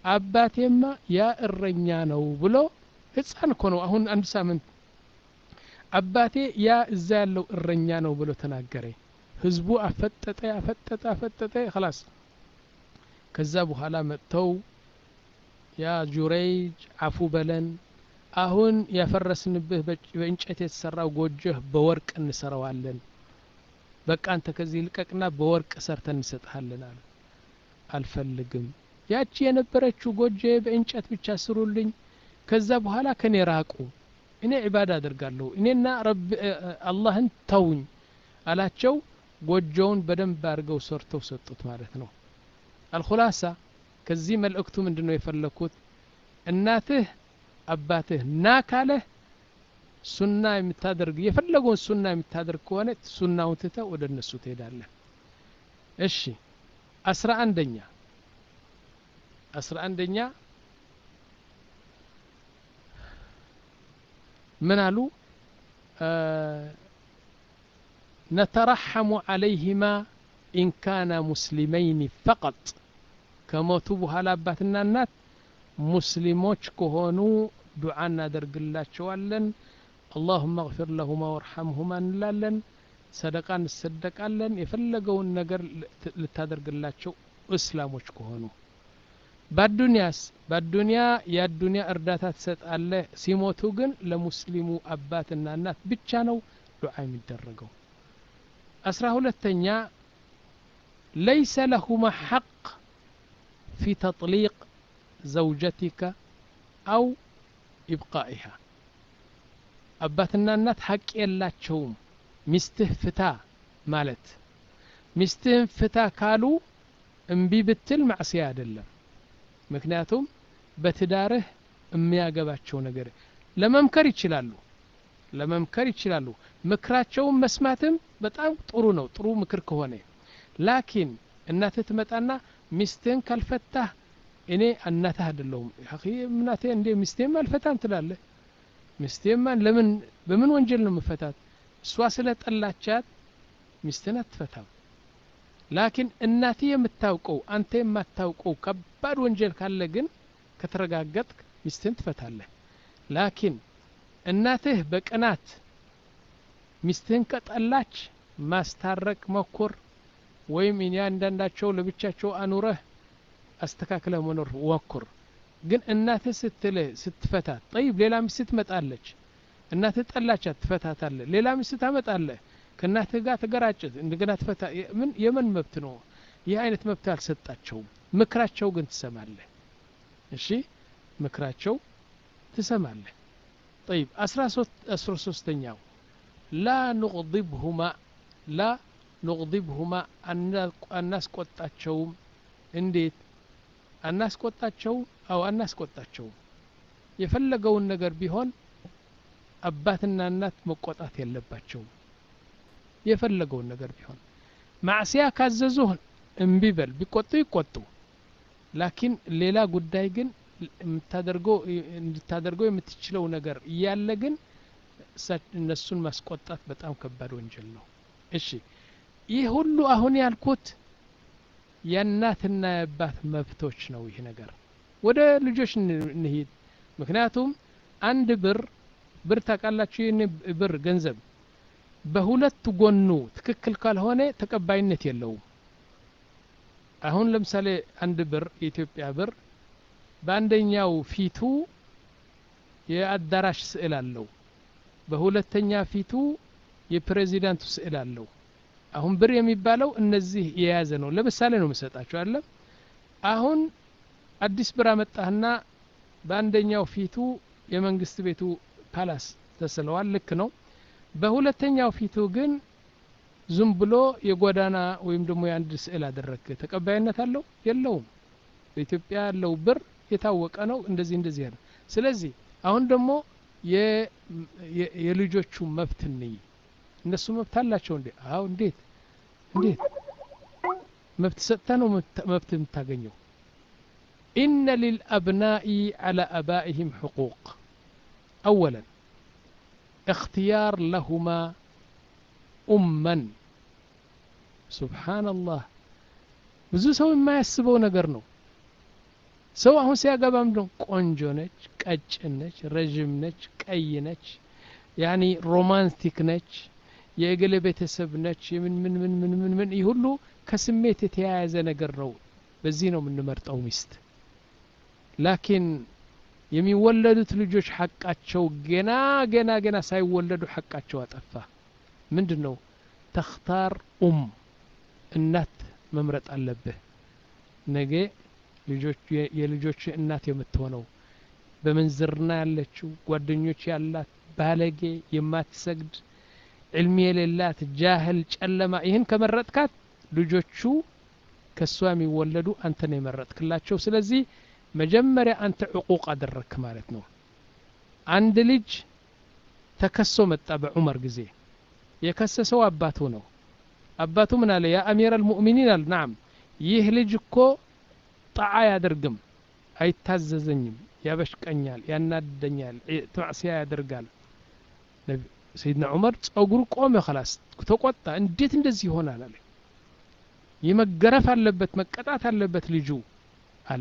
አባቴማ ያ እረኛ ነው ብሎ ህፃን እኮ ነው አሁን አንድ ሳምንት አባቴ ያ እዛ ያለው እረኛ ነው ብሎ ተናገረ ህዝቡ አፈጠጠ አፈጠጠ አፈጠጠ خلاص ከዛ በኋላ መጥተው ያ ጁረይጅ አፉ በለን አሁን ያፈረስንብህ በእንጨት የተሰራው ጎጆህ በወርቅ እንሰራዋለን በቃ አንተ ከዚህ ልቀቅና በወርቅ ሰርተን እንሰጥሃለን አለ አልፈልግም ያቺ የነበረችው ጎጆ በእንጨት ብቻ ስሩልኝ ከዛ በኋላ ከኔ ራቁ እኔ ዒባዳ አደርጋለሁ እኔና ረብ አላህን ተውኝ አላቸው ጎጆውን በደንብ አድርገው ሰርተው ሰጡት ማለት ነው አልኹላሳ ከዚህ መልእክቱ ምንድነው የፈለኩት እናትህ አባትህ ና ካለ ሱና የምታደርግ የፈለገውን ሱና የምታደርግ ከሆነ ሱናውን ትተህ ወደ እነሱ ትሄዳለህ እሺ አስራ አንደኛ አስራ አንደኛ ምን አሉ نترحم عليهما إن كان مسلمين فقط ከሞቱ በኋላ አባትና እናት ሙስሊሞች ከሆኑ ዱዓ እናደርግላቸዋለን اللهم اغفر لهما وارحمهما እንላለን ሰደቃ እንሰደቃለን የፈለገውን ነገር ልታደርግላቸው እስላሞች ከሆኑ በዱንያስ በዱንያ የዱንያ እርዳታ ትሰጣለህ ሲሞቱ ግን ለሙስሊሙ አባትና እናት ብቻ ነው ዱዓ የሚደረገው አስራ ሁለተኛ ليس لهما حق في تطليق زوجتك أو إبقائها አባትና እናት ሐቅ የላቸውም ሚስትህ ፍታ ማለት ሚስትህን ፍታ ካሉ እምቢ ብትል ማዕሲያ አይደለም ምክንያቱም በትዳርህ የሚያገባቸው ነገር ለመምከር ይችላሉ ለመምከር ይችላሉ ምክራቸውን መስማትም በጣም ጥሩ ነው ጥሩ ምክር ከሆነ ላኪን እናትህ ትመጣና ሚስትህን ካልፈታህ እኔ እናትህ አይደለሁም አኺ እናቴ እንደ ሚስቴን አልፈታም ትላለህ ሚስቴን ለምን በምን ወንጀል ነው መፈታት እሷ ስለጠላቻት ሚስትን አትፈታም ላኪን እናቴ የምታውቀው አንተ የማታውቀው ከባድ ወንጀል ካለ ግን ከተረጋገጥክ ሚስትን ትፈታለህ ላኪን እናትህ በቅናት ሚስትን ከጠላች ማስታረቅ መኮር ወይም ያንዳንዳቸው ለብቻቸው አኑረህ አስተካክለ መኖር ወኩር ግን እናትህ ስትልህ ስትፈታት طيب ሌላ ሚስት ትመጣለች እናትህ ጠላቻት ትፈታታለህ ሌላ ሚስት ታመጣለህ ከእናትህ ጋር ተገራጭት እንደገና ትፈታ ምን የምን መብት ነው ይህ አይነት መብት አልሰጣቸውም ምክራቸው ግን ትሰማለህ እሺ ምክራቸው ትሰማለህ طيب አስራ ሶስተኛው لا نغضبهما لا نغضبهما الناس ቆጣቸውም እንዴት አናስቆጣቸው አው አናስቆጣቸው የፈለገውን ነገር ቢሆን አባትና እናት መቆጣት የለባቸው የፈለገውን ነገር ቢሆን ማዕሲያ ካዘዙህ እምቢ በል ቢቆጡ ይቆጡ ላኪን ሌላ ጉዳይ ግን የምታደርገው እንድታደርገው የምትችለው ነገር ያለ ግን እነሱን ማስቆጣት በጣም ከባድ ወንጀል ነው እሺ ይህ ሁሉ አሁን ያልኩት የእናትና የአባት መብቶች ነው ይሄ ነገር ወደ ልጆች እንሂድ ምክንያቱም አንድ ብር ብር ታቃላችሁ ይሄን ብር ገንዘብ በሁለት ጎኑ ትክክል ካልሆነ ተቀባይነት የለውም አሁን ለምሳሌ አንድ ብር የኢትዮጵያ ብር በአንደኛው ፊቱ የአዳራሽ ስዕል አለው በሁለተኛ ፊቱ የፕሬዚዳንቱ ስዕል አለው አሁን ብር የሚባለው እነዚህ የያዘ ነው ለምሳሌ ነው መሰጣችሁ አይደል አሁን አዲስ ብር አመጣህና በአንደኛው ፊቱ የመንግስት ቤቱ ፓላስ ተስለዋል ልክ ነው በሁለተኛው ፊቱ ግን ዝም ብሎ የጎዳና ወይም ደግሞ የአንድ ስዕል አደረከ ተቀባይነት አለው የለውም በኢትዮጵያ ያለው ብር የታወቀ ነው እንደዚህ እንደዚህ ያለ ስለዚህ አሁን ደግሞ የልጆቹ መብት ነኝ እነሱ መብት አላቸው እንዴ አው እንዴት እንዴት መብት ሰጥተህ ነው መብት የምታገኘው إن للأبناء على أبائهم حقوق أولا اختيار لهما أما سبحان الله ብዙ ሰው የማያስበው ነገር ነው ሰው አሁን ሲያገባም ነው ቆንጆ ነች፣ ቀጭን ነች፣ ረጅም ነች፣ ቀይ ነች፣ ያኒ ሮማንቲክ ነች፣ የእገሌ ቤተሰብ ነች፣ ምን ምን ምን ምን ምን ምን ይህ ሁሉ ከስሜት የተያያዘ ነገር ነው። በዚህ ነው የምንመርጠው ሚስት። ላኪን የሚወለዱት ልጆች ሐቃቸው ገና ገና ገና ሳይወለዱ ሐቃቸው አጠፋ። ምንድነው? ተختار ኡም እናት መምረጥ አለብህ። ነገ ልጆች የልጆች እናት የምትሆነው በመንዝርና ያለችው ጓደኞች ያላት ባለጌ የማትሰግድ ዕልም የሌላት ጃህል ጨለማ ይህን ከመረጥካት ልጆቹ ከሷ የሚወለዱ አንተ ነው የመረጥክላቸው። ስለዚህ መጀመሪያ አንተ ዕቁቅ አደረክ ማለት ነው። አንድ ልጅ ተከሶ መጣ በዑመር ጊዜ። የከሰሰው አባቱ ነው። አባቱ ምን አለ? ያ አሚር አልሙእሚኒን አለ። ናም ይህ ልጅ እኮ ጣዓ ያደርግም፣ አይታዘዘኝም፣ ያበሽቀኛል፣ ያናደኛል፣ ማዕሲያ ያደርጋል። ሰይድና ዑመር ጸጉሩ ቆመ። خلاص ተቆጣ። እንዴት እንደዚህ ይሆናል አለ። ይመገረፍ አለበት፣ መቀጣት አለበት ልጁ አለ።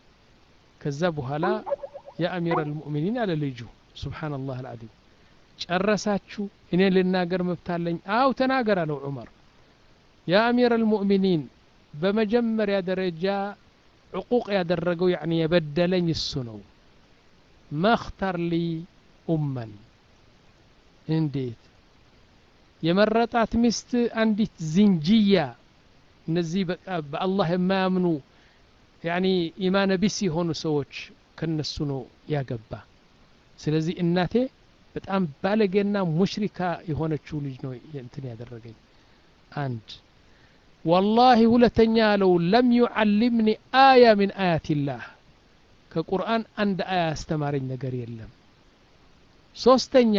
ከዛ በኋላ ያ አሚር አልሙእሚኒን አለ ልጁ ሱብሃንአላህ አልዓዚም ጨረሳችሁ? እኔ ልናገር መብታለኝ? አው ተናገር አለው ዑመር። ያ አሚር አልሙእሚኒን በመጀመሪያ ደረጃ ዕቁቅ ያደረገው ያኒ የበደለኝ እሱ ነው። መኽተር ሊ ኡመን እንዴት የመረጣት ሚስት አንዲት ዝንጅያ እነዚህ በቃ በአላህ የማያምኑ ያኒ ኢማን ቢስ የሆኑ ሰዎች ከነሱ ነው ያገባ። ስለዚህ እናቴ በጣም ባለጌና ሙሽሪካ የሆነችው ልጅ ነው እንትን ያደረገኝ። አንድ والله ሁለተኛ አለው ለም يعلمني آية من آيات الله ከቁርአን አንድ አያ አስተማረኝ ነገር የለም። ሶስተኛ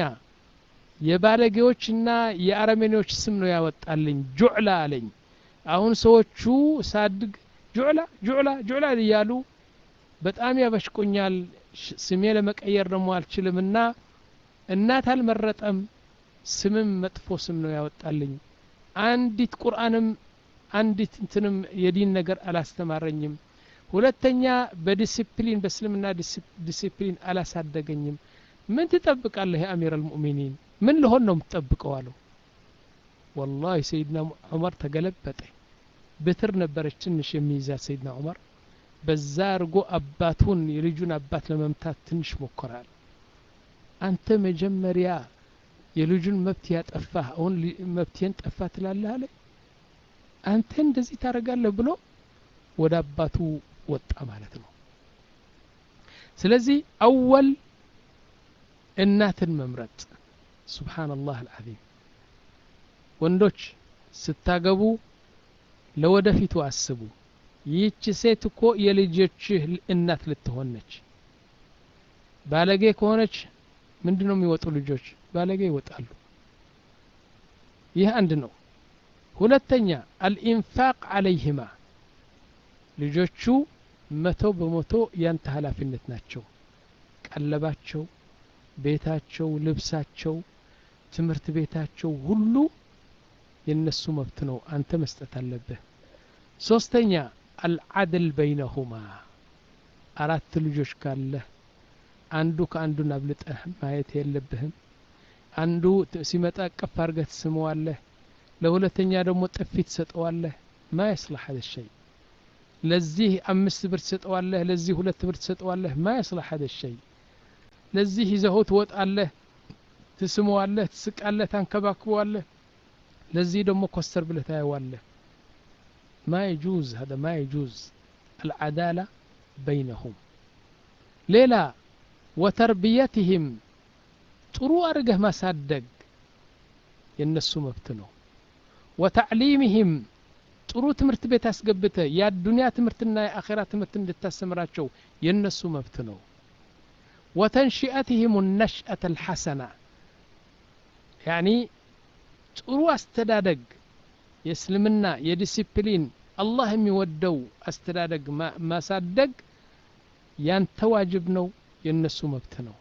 የባለጌዎችና የአረመኔዎች ስም ነው ያወጣልኝ ጁዕላ አለኝ። አሁን ሰዎቹ ሳድግ ጁዕላ ጁዕላ ጁዕላ እያሉ በጣም ያበሽቁኛል። ስሜ ለመቀየር ደግሞ አልችልምና እናት አልመረጠም፣ ስምም መጥፎ ስም ነው ያወጣልኝ። አንዲት ቁርአንም አንዲት እንትንም የዲን ነገር አላስተማረኝም። ሁለተኛ በዲሲፕሊን በእስልምና ዲሲፕሊን አላሳደገኝም። ምን ትጠብቃለህ አሚር አልሙእሚኒን? ምን ለሆን ነው የምትጠብቀው አለው። والله ሰይድና ዑመር ተገለበጠ። ብትር ነበረች ትንሽ የሚይዛት ሰይድና ዑመር። በዛ አርጎ አባቱን የልጁን አባት ለመምታት ትንሽ ሞከራል። አንተ መጀመሪያ የልጁን መብት ያጠፋህ አሁን መብቴን ጠፋ ትላለህ አለ። አንተ እንደዚህ ታረጋለህ ብሎ ወደ አባቱ ወጣ ማለት ነው። ስለዚህ አወል እናትን መምረጥ ሱብሃንአላህ አልዓዚም። ወንዶች ስታገቡ ለወደፊቱ አስቡ። ይህች ሴት እኮ የልጆችህ እናት ልትሆን ነች። ባለጌ ከሆነች ምንድነው የሚወጡ ልጆች? ባለጌ ይወጣሉ። ይህ አንድ ነው። ሁለተኛ አልኢንፋቅ አለይሂማ ልጆቹ መቶ በመቶ ያንተ ኃላፊነት ናቸው። ቀለባቸው፣ ቤታቸው፣ ልብሳቸው፣ ትምህርት ቤታቸው ሁሉ የነሱ መብት ነው። አንተ መስጠት አለብህ። ሶስተኛ አልዓድል በይነሁማ አራት ልጆች ካለ አንዱ ከአንዱን አብልጠህ ማየት የለብህም። አንዱ ሲመጣ ቀፍ አድርገህ ትስመዋለህ፣ ለሁለተኛ ደግሞ ጥፊ ትሰጠዋለህ። ማ ይስላህ هذا الشيء ለዚህ አምስት ብር ትሰጠዋለህ፣ ለዚህ ሁለት ብር ትሰጠዋለህ። ማ ይስላህ هذا الشيء ለዚህ ይዘው ትወጣለህ፣ ትስመዋለህ፣ ትስቃለህ፣ ታንከባክበዋለህ፣ ለዚህ ደግሞ ኮስተር ብለህ ታየዋለህ። ማ يجوز هذا ما يجوز العدالة بينهم ሌላ ወተርቢየትህም ጥሩ አርገህ ማሳደግ የነሱ መብት ነው። ወተዕሊምህም ጥሩ ትምህርት ቤት አስገብተህ የዱንያ ትምህርትና የአኺራ ትምህርት እንድታስተምራቸው የነሱ መብት ነው። ወተንሺአትህም النشأة الحسنة ያኒ ጥሩ አስተዳደግ የእስልምና የዲሲፕሊን አላህ የሚወደው አስተዳደግ ማሳደግ ያንተ ዋጅብ ነው፣ የነሱ መብት ነው።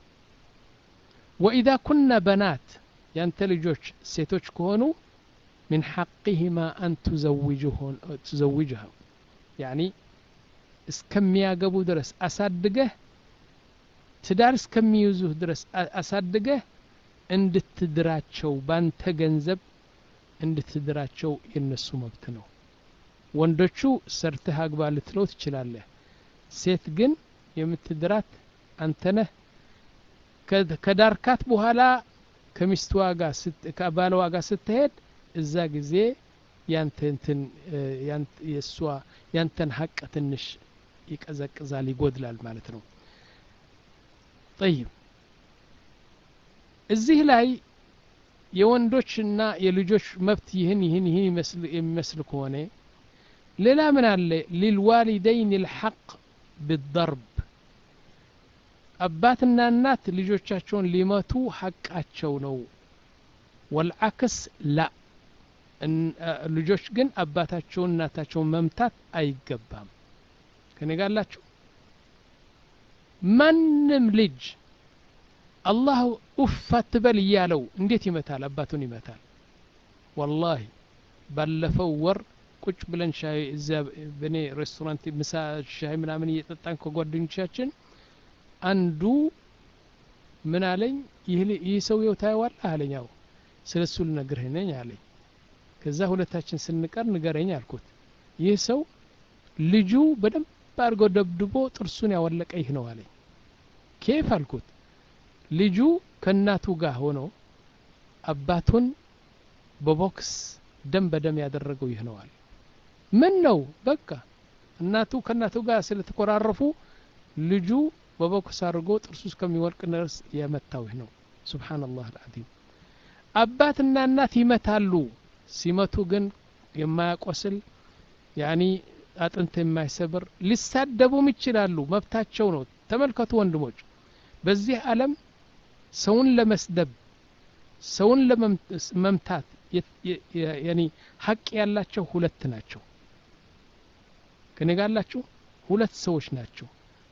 وإذا كنا بنات ያንተ ልጆች ሴቶች ከሆኑ من حقهما أن تزوجهن تزوجها يعني እስከሚያገቡ ድረስ አሳድገህ ትዳር እስከሚይዙህ ድረስ አሳድገህ እንድትድራቸው ባንተ ገንዘብ እንድትድራቸው የነሱ መብት ነው። ወንዶቹ ሰርተህ አግባ ልትለው ትችላለህ። ሴት ግን የምትድራት አንተ ነህ። ከዳርካት በኋላ ከሚስትዋ ጋር ከባለዋ ጋር ስትሄድ እዛ ጊዜ ያንተ እንትን የሷ ያንተን ሐቅ ትንሽ ይቀዘቅዛል ይጎድላል ማለት ነው። طيب እዚህ ላይ የወንዶችና የልጆች መብት ይህን ይህን ይህን የሚመስል ከሆነ ሌላ ምን አለ? للوالدين الحق بالضرب አባትና እናት ልጆቻቸውን ሊመቱ ሐቃቸው ነው። والعكس لا ልጆች ግን አባታቸውን እናታቸውን መምታት አይገባም። ከኔ ጋር አላችሁ? ማንም ልጅ አላህ ኡፍ አትበል እያለው እንዴት ይመታል? አባቱን ይመታል። ወላሂ ባለፈው ወር ቁጭ ብለን ሻይ እዛ በኔ ሬስቶራንት ምሳ ሻይ ምናምን እየጠጣን ከጓደኞቻችን አንዱ ምን አለኝ፣ ይህ ሰውየው ታየዋለህ አለኝ። አዎ ስለሱ ልነግርህ ነኝ አለኝ። ከዛ ሁለታችን ስንቀር ንገረኝ አልኩት። ይህ ሰው ልጁ በደንብ አድርጎ ደብድቦ ጥርሱን ያወለቀ ይህ ነው አለኝ። ኬፍ አልኩት። ልጁ ከእናቱ ጋር ሆኖ አባቱን በቦክስ ደም በደም ያደረገው ይህ ነው አለ። ምን ነው በቃ እናቱ ከእናቱ ጋር ስለተቆራረፉ ልጁ በቦክስ አድርጎ ጥርሱ እስከሚወልቅ ድረስ የመታው ይህ ነው። ሱብሃንአላህ አልዓዚም። አባትና እናት ይመታሉ። ሲመቱ ግን የማያቆስል ያኒ አጥንት የማይሰብር ሊሳደቡም ይችላሉ፣ መብታቸው ነው። ተመልከቱ ወንድሞች፣ በዚህ ዓለም ሰውን ለመስደብ ሰውን ለመምታት ያኒ ሐቅ ያላቸው ሁለት ናቸው። ከኔ ጋር አላችሁ? ሁለት ሰዎች ናቸው።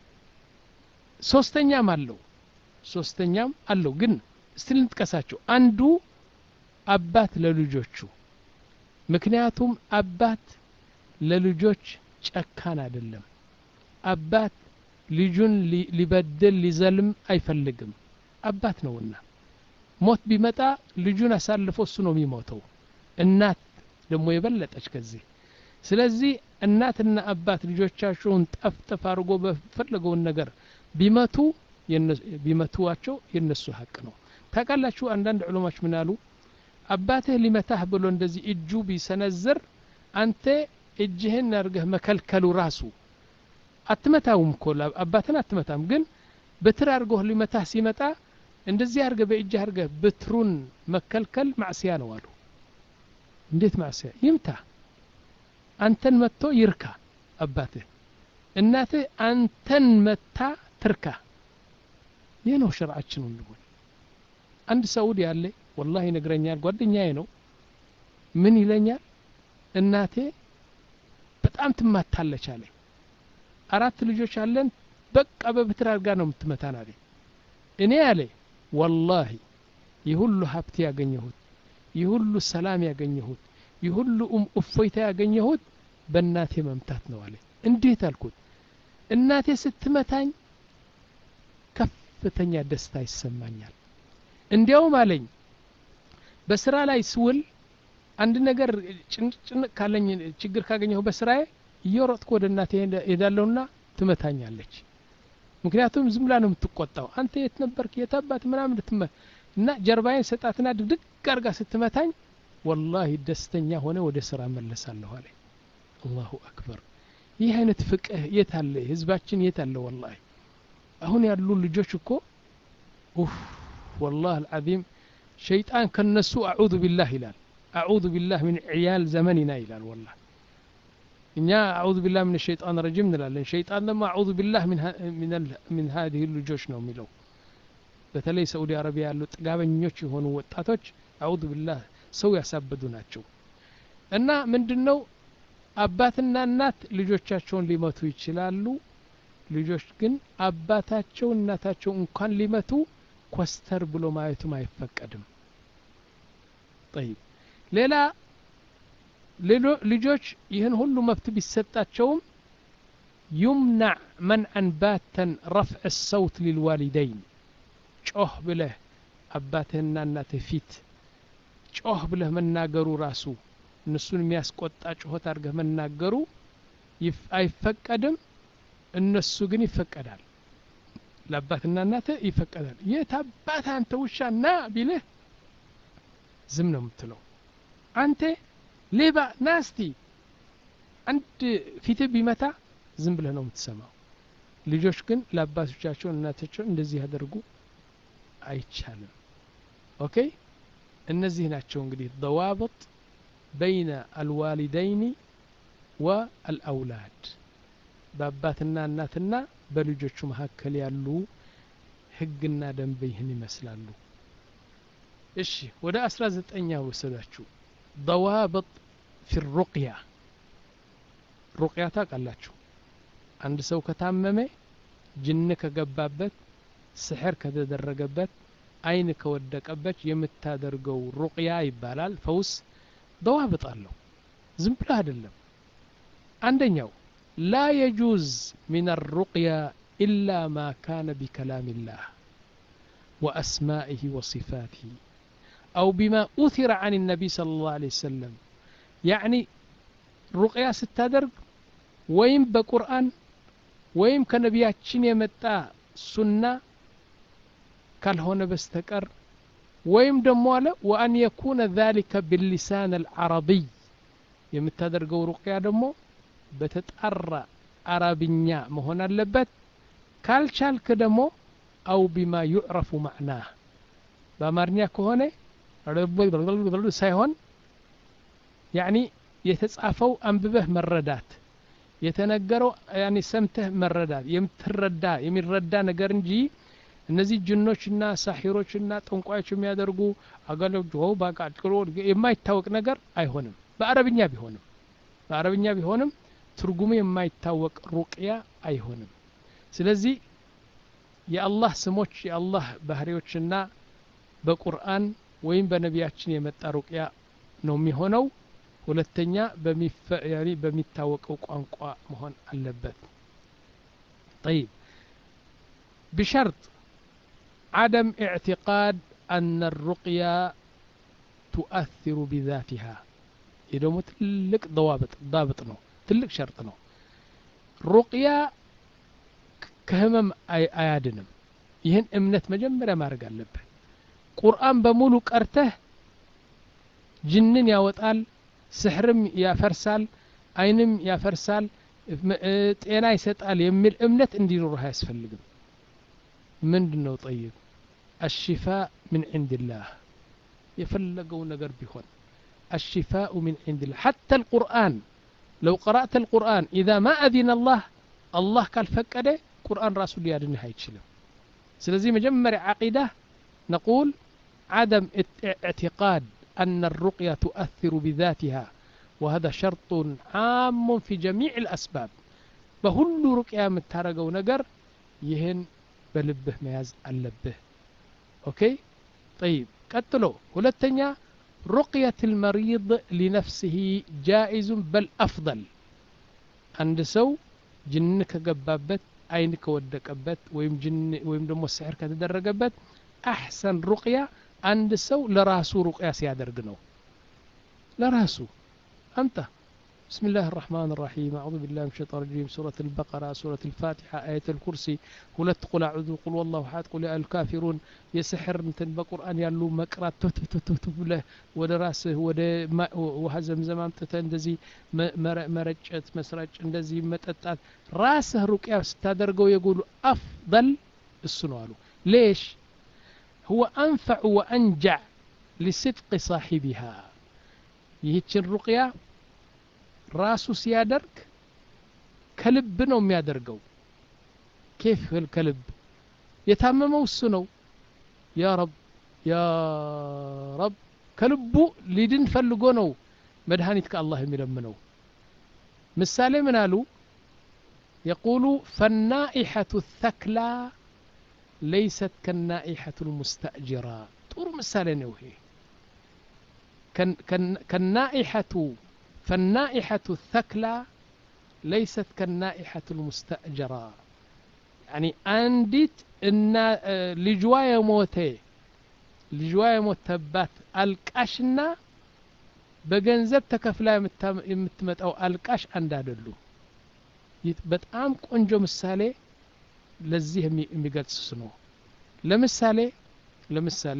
ሶስተኛም አለው ሶስተኛም አለው ግን እስቲ ልንጥቀሳቸው። አንዱ አባት ለልጆቹ፣ ምክንያቱም አባት ለልጆች ጨካን አይደለም። አባት ልጁን ሊበድል ሊዘልም አይፈልግም። አባት ነውና ሞት ቢመጣ ልጁን አሳልፎ እሱ ነው የሚሞተው። እናት ደግሞ የበለጠች ከዚህ። ስለዚህ እናትና አባት ልጆቻቸውን ጠፍጠፍ አድርጎ በፈለገውን ነገር ቢመቱ ቢመቱዋቸው የነሱ ሐቅ ነው። ታውቃላችሁ አንዳንድ ዑለማዎች ምን አሉ? አባትህ ሊመታህ ብሎ እንደዚህ እጁ ቢሰነዝር አንተ እጅህን አድርገህ መከልከሉ ራሱ አትመታውም እኮ አባትን አትመታም፣ ግን በትር አድርጎህ ሊመታህ ሲመጣ እንደዚህ አድርገህ በእጅህ አድርገህ በትሩን መከልከል ማዕሲያ ነው አሉ። እንዴት ማዕሲያ? ይምታ አንተን መጥቶ ይርካ አባትህ፣ እናትህ አንተን መታ ትርካ። ይህ ነው ሸርዓችን ወንድሞች። አንድ ሳውዲ ያለ ወላሂ ነግረኛል፣ ጓደኛዬ ነው። ምን ይለኛል? እናቴ በጣም ትማታለች አለ። አራት ልጆች አለን፣ በቃ በብትር አድርጋ ነው የምትመታን አለ። እኔ አለ ወላሂ ይሁሉ ሀብት ያገኘሁት፣ ይሁሉ ሰላም ያገኘሁት፣ ይሁሉ እፎይታ ያገኘሁት በእናቴ መምታት ነው አለ። እንዴት አልኩት። እናቴ ስትመታኝ ከፍተኛ ደስታ ይሰማኛል። እንዲያውም አለኝ በስራ ላይ ስውል አንድ ነገር ጭንጭንቅ ካለኝ ችግር ካገኘሁ በስራዬ እየሮጥኩ ወደ እናቴ ሄዳለሁና ትመታኛለች። ምክንያቱም ዝም ብላ ነው የምትቆጣው። አንተ የት ነበርክ የታባት ምናምን ልትመ እና ጀርባዬን ሰጣትና ድግድግ አድርጋ ስትመታኝ ወላሂ ደስተኛ ሆነ ወደ ስራ መለሳለሁ አለ። አላሁ አክበር። ይህ አይነት ፍቅህ የት አለ? ህዝባችን የት አለ? ወላሂ አሁን ያሉ ልጆች እኮ ኡፍ والله العظيم شيطان كنسو أعوذ بالله ይላል። أعوذ بالله من عيال زمننا ይላል። والله እኛ أعوذ بالله من الشيطان الرجيم እንላለን። ሸይጣን ደግሞ أعوذ بالله من من من هذه ልጆች ነው የሚለው። በተለይ ሳዑዲ አረቢያ ያሉ ጥጋበኞች የሆኑ ወጣቶች أعوذ بالله ሰው ያሳበዱ ናቸው። እና ምንድነው አባትና እናት ልጆቻቸውን ሊመቱ ይችላሉ። ልጆች ግን አባታቸው እናታቸው እንኳን ሊመቱ ኮስተር ብሎ ማየቱም አይፈቀድም። طيب ሌላ ልጆች ይህን ሁሉ መብት ቢሰጣቸውም يمنع منعا باتا رفع الصوت للوالدين ጮህ ብለህ አባትህና እናትህ ፊት ጮህ ብለህ መናገሩ ራሱ እነሱን የሚያስቆጣ ጮህት አድርገህ መናገሩ አይፈቀድም እነሱ ግን ይፈቀዳል ለአባትና እናትህ ይፈቀዳል የታባት አንተ ውሻና ቢልህ ዝም ነው የምትለው አንተ ሌባ ናስቲ አንድ ፊትህ ቢመታ ዝም ብለህ ነው የምትሰማው ልጆች ግን ለአባቶቻቸው እናቶቻቸው እንደዚህ ያደርጉ አይቻልም ኦኬ እነዚህ ናቸው እንግዲህ ضوابط بين الوالدين والأولاد በአባትና እናትና በልጆቹ መካከል ያሉ ህግና ደንብ ይህን ይመስላሉ እሺ ወደ አስራ ዘጠኝ ወሰዳችሁ ضوابط في الرقية رقية ታውቃላችሁ አንድ ሰው ከታመመ ጅን ከገባበት ስሕር ከተደረገበት አይን ከወደቀበት የምታደርገው ሩቅያ ይባላል ፈውስ ضوابط አለው ዝም ብሎ አይደለም አንደኛው لا يجوز من الرقية إلا ما كان بكلام الله وأسمائه وصفاته أو بما أثر عن النبي صلى الله عليه وسلم يعني رقية ستادرግ ወይም በቁርአን ወይም ከነቢያችን የመጣ ሱና ካልሆነ በስተቀር ወይም ደሞ አለ وأن يكون ذلك باللسان العربي የምታደርገው ሩቅያ ደሞ በተጣራ አረብኛ መሆን አለበት ካልቻልክ ደሞ أو بما يعرف معناه በአማርኛ ከሆነ ሳይሆን يعني የተጻፈው አንብበህ መረዳት የተነገረው يعني ሰምተህ መረዳት የምትረዳ የሚረዳ ነገር እንጂ እነዚህ ጅኖችና ሳሂሮችና ጠንቋዮች የሚያደርጉ አገለጆ ባቃጥሎ የማይታወቅ ነገር አይሆንም በአረብኛ ቢሆንም በአረብኛ ቢሆንም ትርጉሙ የማይታወቅ ሩቅያ አይሆንም ስለዚህ የአላህ ስሞች የአላህ ባህሪዎችና በቁርአን ወይም በነቢያችን የመጣ ሩቅያ ነው የሚሆነው ሁለተኛ በሚፈያሪ በሚታወቀው ቋንቋ መሆን አለበት طيب بشرط عدم اعتقاد أن الرقية تؤثر بذاتها إذا متلك ضوابط ضابط ነው ትልቅ ሸርጥ ነው ሩቅያ ከህመም አያድንም ይህን እምነት መጀመሪያ ማድረግ አለበት ቁርአን በሙሉ ቀርተህ ጅንን ያወጣል ስሕርም ያፈርሳል አይንም ያፈርሳል ጤና ይሰጣል የሚል እምነት እንዲኖርህ አያስፈልግም ምንድነው طيب الشفاء من عند الله يفلقوا نجر بيخون الشفاء من عند الله حتى القرآن لو قرأت القرآن إذا ما أذن الله الله قال فكده قرآن رسول يادني هيتشلم سلزي مجمر عقيدة نقول عدم اعتقاد أن الرقية تؤثر بذاتها وهذا شرط عام في جميع الأسباب بهل رقية متارقوا نجر يهن بلبه مياز اللبه أوكي طيب قتلوا ولتنيا رقية المريض لنفسه جائز بل أفضل عند سو جنك قبابت عينك ودكبت ويم جن ويم دمو السحر كتدرجبت أحسن رقية عند سو لراسو رقية سيادرجنو لراسو أنت بسم الله الرحمن الرحيم أعوذ بالله من الشيطان الرجيم سورة البقرة سورة الفاتحة آية الكرسي ولا تقول أعوذ قل والله أحد قل يا الكافرون يسحر نتن بقرآن يالو مقرات تف تف تف تف له وده راسه وده ما وهزم زمان تتندزي مرجت مسرج اندزي متتات راسه رقية ستادرجو يقولوا أفضل السنوالو ليش هو أنفع وأنجع لصدق صاحبها يهتش الرقية راسو سيادرك كلب ነው የሚያደርገው كيف الكلب يتاممው እሱ ነው يا رب يا رب كلبو ሊድን ፈልጎ ነው መድኃኒት ከአላህ የሚለምነው ምሳሌ ምን አሉ يقول فالنائحة الثكلى ليست كالنائحة المستأجرة ጥሩ ምሳሌ ነው ይሄ كالنائحة فالنائحة الثكلى ليست كالنائحة المستأجرة يعني أنديت إن لجواية موتي لجواية موتبات القاشنا بجنزب تكفلا يمتمت أو القاش أندادلو በጣም ቆንጆ ምሳሌ ለዚህ የሚገልጽ ነው ለምሳሌ ለምሳሌ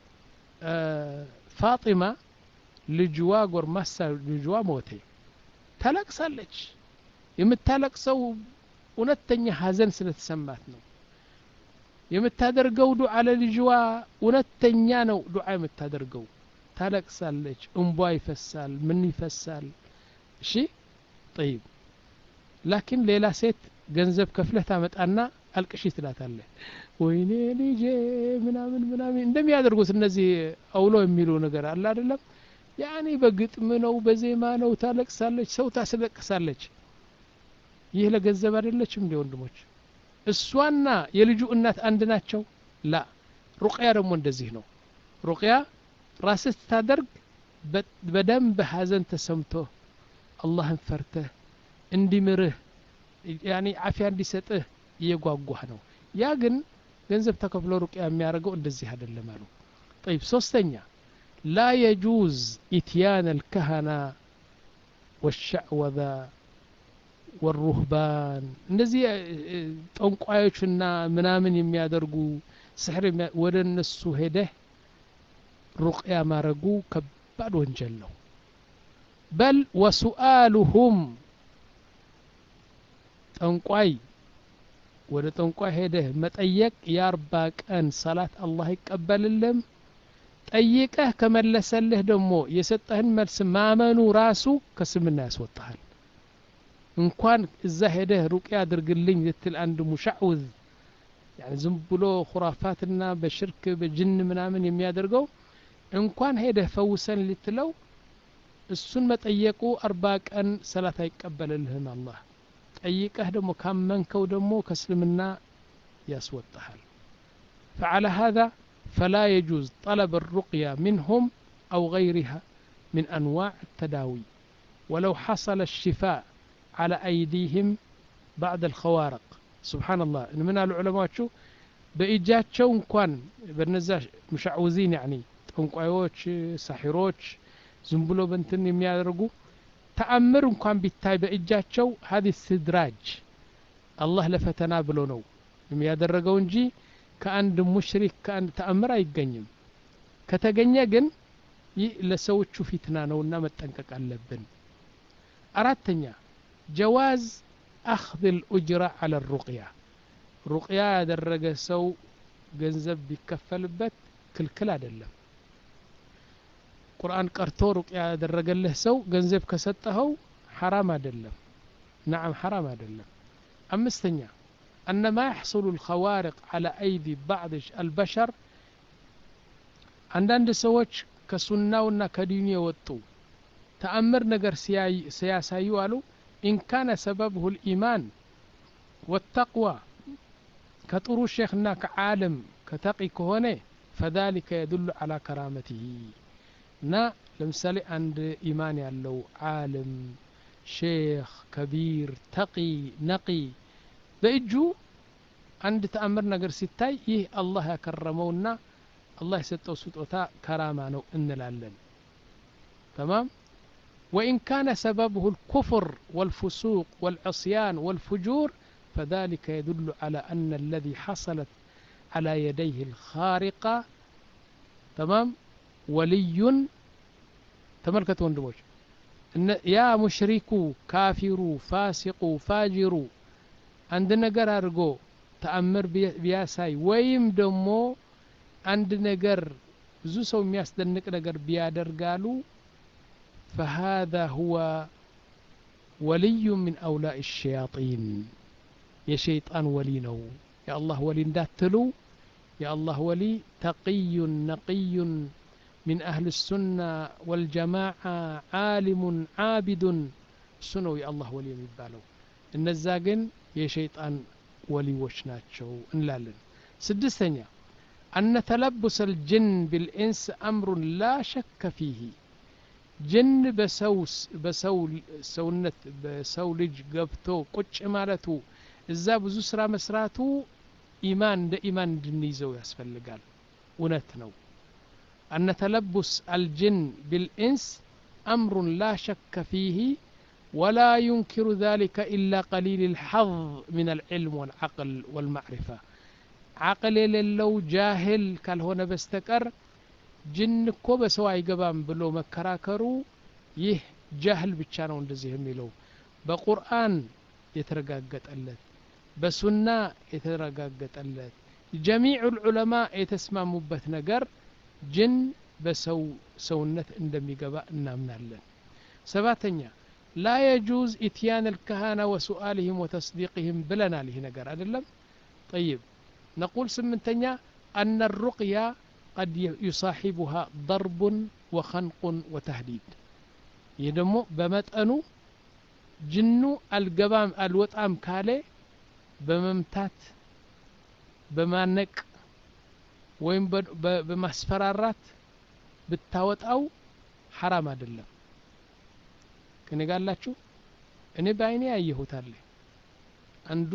ፋጢማ ልጅዋ ጎርማሳ ልጅዋ ሞተ ታለቅሳለች የምታለቅሰው እውነተኛ ሐዘን ስለተሰማት ነው የምታደርገው ዱዓ ለልጅዋ እውነተኛ ነው ዱዓ የምታደርገው ታለቅሳለች እንቧ ይፈሳል ምን ይፈሳል እሺ طيب لكن ሌላ ሴት ገንዘብ ከፍለህ ታመጣና አልቅሺ ትላታለህ ወይኔ ልጄ ምናምን ምናምን እንደሚያደርጉት እነዚህ አውሎ የሚሉ ነገር አለ አይደለም ያኒ በግጥም ነው በዜማ ነው ታለቅሳለች ሰው ታስለቅሳለች ይህ ለገንዘብ አይደለችም እንደ ወንድሞች እሷና የልጁ እናት አንድ ናቸው ላ ሩቅያ ደግሞ እንደዚህ ነው ሩቅያ ራስህ ታደርግ በደንብ ሐዘን ተሰምቶ አላህን ፈርተህ እንዲምርህ ያኒ አፊያ እንዲሰጥህ እየጓጓህ ነው ያ ግን ገንዘብ ተከፍሎ ሩቅያ የሚያደርገው እንደዚህ አይደለም አሉ طيب ሶስተኛ لا يجوز اتيان الكهنة والشعوذة والرهبان እንደዚህ ጠንቋዮችና ምናምን የሚያደርጉ ስሕር ወደ እነሱ ሄደህ ሩቅያ ማረጉ ከባድ ወንጀል ነው بل وسؤالهم ጠንቋይ ወደ ጠንቋይ ሄደህ መጠየቅ የአርባ ቀን ሰላት አላህ ይቀበልልም ጠይቀህ ከመለሰልህ ደግሞ የሰጠህን መልስ ማመኑ ራሱ ከስምና ያስወጣሃል እንኳን እዛ ሄደህ ሩቅያ አድርግልኝ ልትል አንድ ሙሻዕውዝ يعني ዝም ብሎ ኹራፋትና በሽርክ በጅን ምናምን የሚያደርገው እንኳን ሄደህ ፈውሰን ልትለው እሱን መጠየቁ አርባ ቀን ሰላት አይቀበልልህም አላህ ጠይቀህ ደግሞ ካመንከው ደግሞ ከስልምና ያስወጣሃል فعلى هذا فلا يجوز طلب الرقية منهم أو غيرها من أنواع التداوي ولو حصل الشفاء على أيديهم بعد الخوارق سبحان الله من العلماء شو بإيجاتشو እንኳን በነዛ مشعوذين يعني ጠንቋዮች ሳሒሮች ዝም ብሎ በእንትን የሚያደርጉ ተአምር እንኳን ቢታይ በእጃቸው هذه استدراج الله ለፈተና ብሎ ነው የሚያደርገው እንጂ ከአንድ ሙሽሪክ ከአንድ ተአምር አይገኝም ከተገኘ ግን ለሰዎቹ ፊትና ነውና መጠንቀቅ አለብን አራተኛ جواز أخذ الأجرة على الرقية رقية ያደረገ ሰው ገንዘብ ቢከፈልበት ክልክል አይደለም ቁርአን ቀርቶ ሩቅያ ያደረገልህ ሰው ገንዘብ ከሰጠኸው حرام አይደለም نعم حرام አይደለም አምስተኛ أن ما يحصل الخوارق على أيدي بعض البشر አንዳንድ ሰዎች ከሱናውና ከዲኑ የወጡ ተአምር ነገር ሲያሳዩ አሉ إن كان سببه الإيمان والتقوى كطሩ ሼኽና ከዓለም ከተቂ ከሆነ فذلك يدل على كرامته نا لمثالي عند إيمان ያለው عالم شيخ كبير تقي نقي በእጁ አንድ ተአምር ነገር ሲታይ ይህ አላህ ያከረመውና አላህ የሰጠው ስጦታ ከራማ ነው እንላለን تمام وإن كان سببه الكفر والفسوق والعصيان والفجور فذلك يدل على أن الذي حصلت على يديه الخارقة تمام ولي تملكت وندموش يا مشركو كافرو فاسقو فاجرو عند نجر أرجو تأمر بياساي ويم دمو عند نجر زو سو مياس دنك نجر بيادر قالوا فهذا هو ولي من أولاء الشياطين يا شيطان ولينو يا الله ولي داتلو يا الله ولي تقي نقي من أهل السنة والجماعة عالم عابد سنو يا الله ولي يبالو النزاقن يا شيطان ولي وشناتشو انلالن سدستنيا أن تلبس الجن بالإنس أمر لا شك فيه ጅን በሰው በሰው ሰውነት በሰው ልጅ ገብቶ ቁጭ ማለቱ እዛ ብዙ ስራ መስራቱ ኢማን እንደ ኢማን እንድንይዘው ያስፈልጋል እውነት ነው أن تلبس الجن بالإنس أمر لا شك فيه ولا ينكر ذلك إلا قليل الحظ من العلم والعقل والمعرفة عقل للو جاهل كالهون بستكر جن كو بسوا يقبام بلو مكراكرو يه جاهل بتشانو እንደዚህ የሚለው በቁርአን የተረጋገጠለት በሱና የተረጋገጠለት جميع العلماء የተስማሙበት ነገር ጅን በሰው ሰውነት እንደሚገባ እናምናለን ሰባተኛ لا يجوز اتيان الكهنة وسؤالهم وتصديقهم بلنا له ነገር አይደለም طيب نقول سمنتኛ أن الرقية قد يصاحبها ضرب وخنق وتهديد يدمو بمتأنو جنو القبام الوطام كالي بممتات بمانك وين بمسفرارات بالتاوتاو حرام አይደለም ከኔ ጋር አላችሁ እኔ ባይኔ ያየሁት አለ አንዱ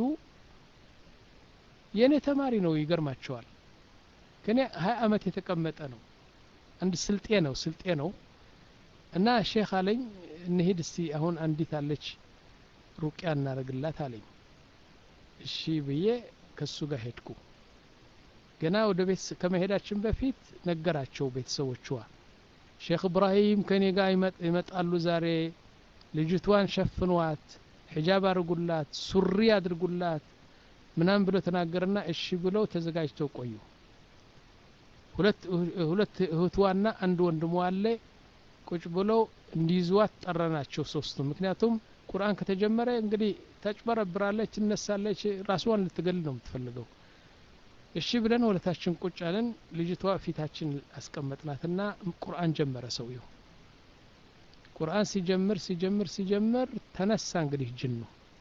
የኔ ተማሪ ነው ይገርማቸዋል ከኔ ሃያ አመት የተቀመጠ ነው አንድ ስልጤ ነው ስልጤ ነው እና ሼክ አለኝ እንሂድ እስቲ አሁን አንዲት አለች ሩቂያ እናረግላት አለኝ እሺ ብዬ ከሱ ጋር ሄድኩ ገና ወደ ቤት ከመሄዳችን በፊት ነገራቸው ቤተሰቦቿ ሼክ ኢብራሂም ከኔ ጋር ይመጣሉ ዛሬ ልጅቷን ሸፍኗት ሒጃብ አድርጉላት ሱሪ አድርጉላት ምናም ብሎ ተናገርና እሺ ብለው ተዘጋጅተው ቆዩ ሁለት ሁለት እህቷና አንድ ወንድሟ አለ ቁጭ ብለው እንዲይዟት ጠራናቸው ሶስቱ ምክንያቱም ቁርአን ከተጀመረ እንግዲህ ተጭበረብራለች ትነሳለች ራስዋን ልትገል ነው የምትፈልገው እሺ ብለን ወለታችን ቁጭ አለን ልጅቷ ፊታችን አስቀመጥናትና ቁርአን ጀመረ ሰውየው ቁርአን ሲጀምር ሲጀምር ሲጀምር ተነሳ እንግዲህ ጅኑ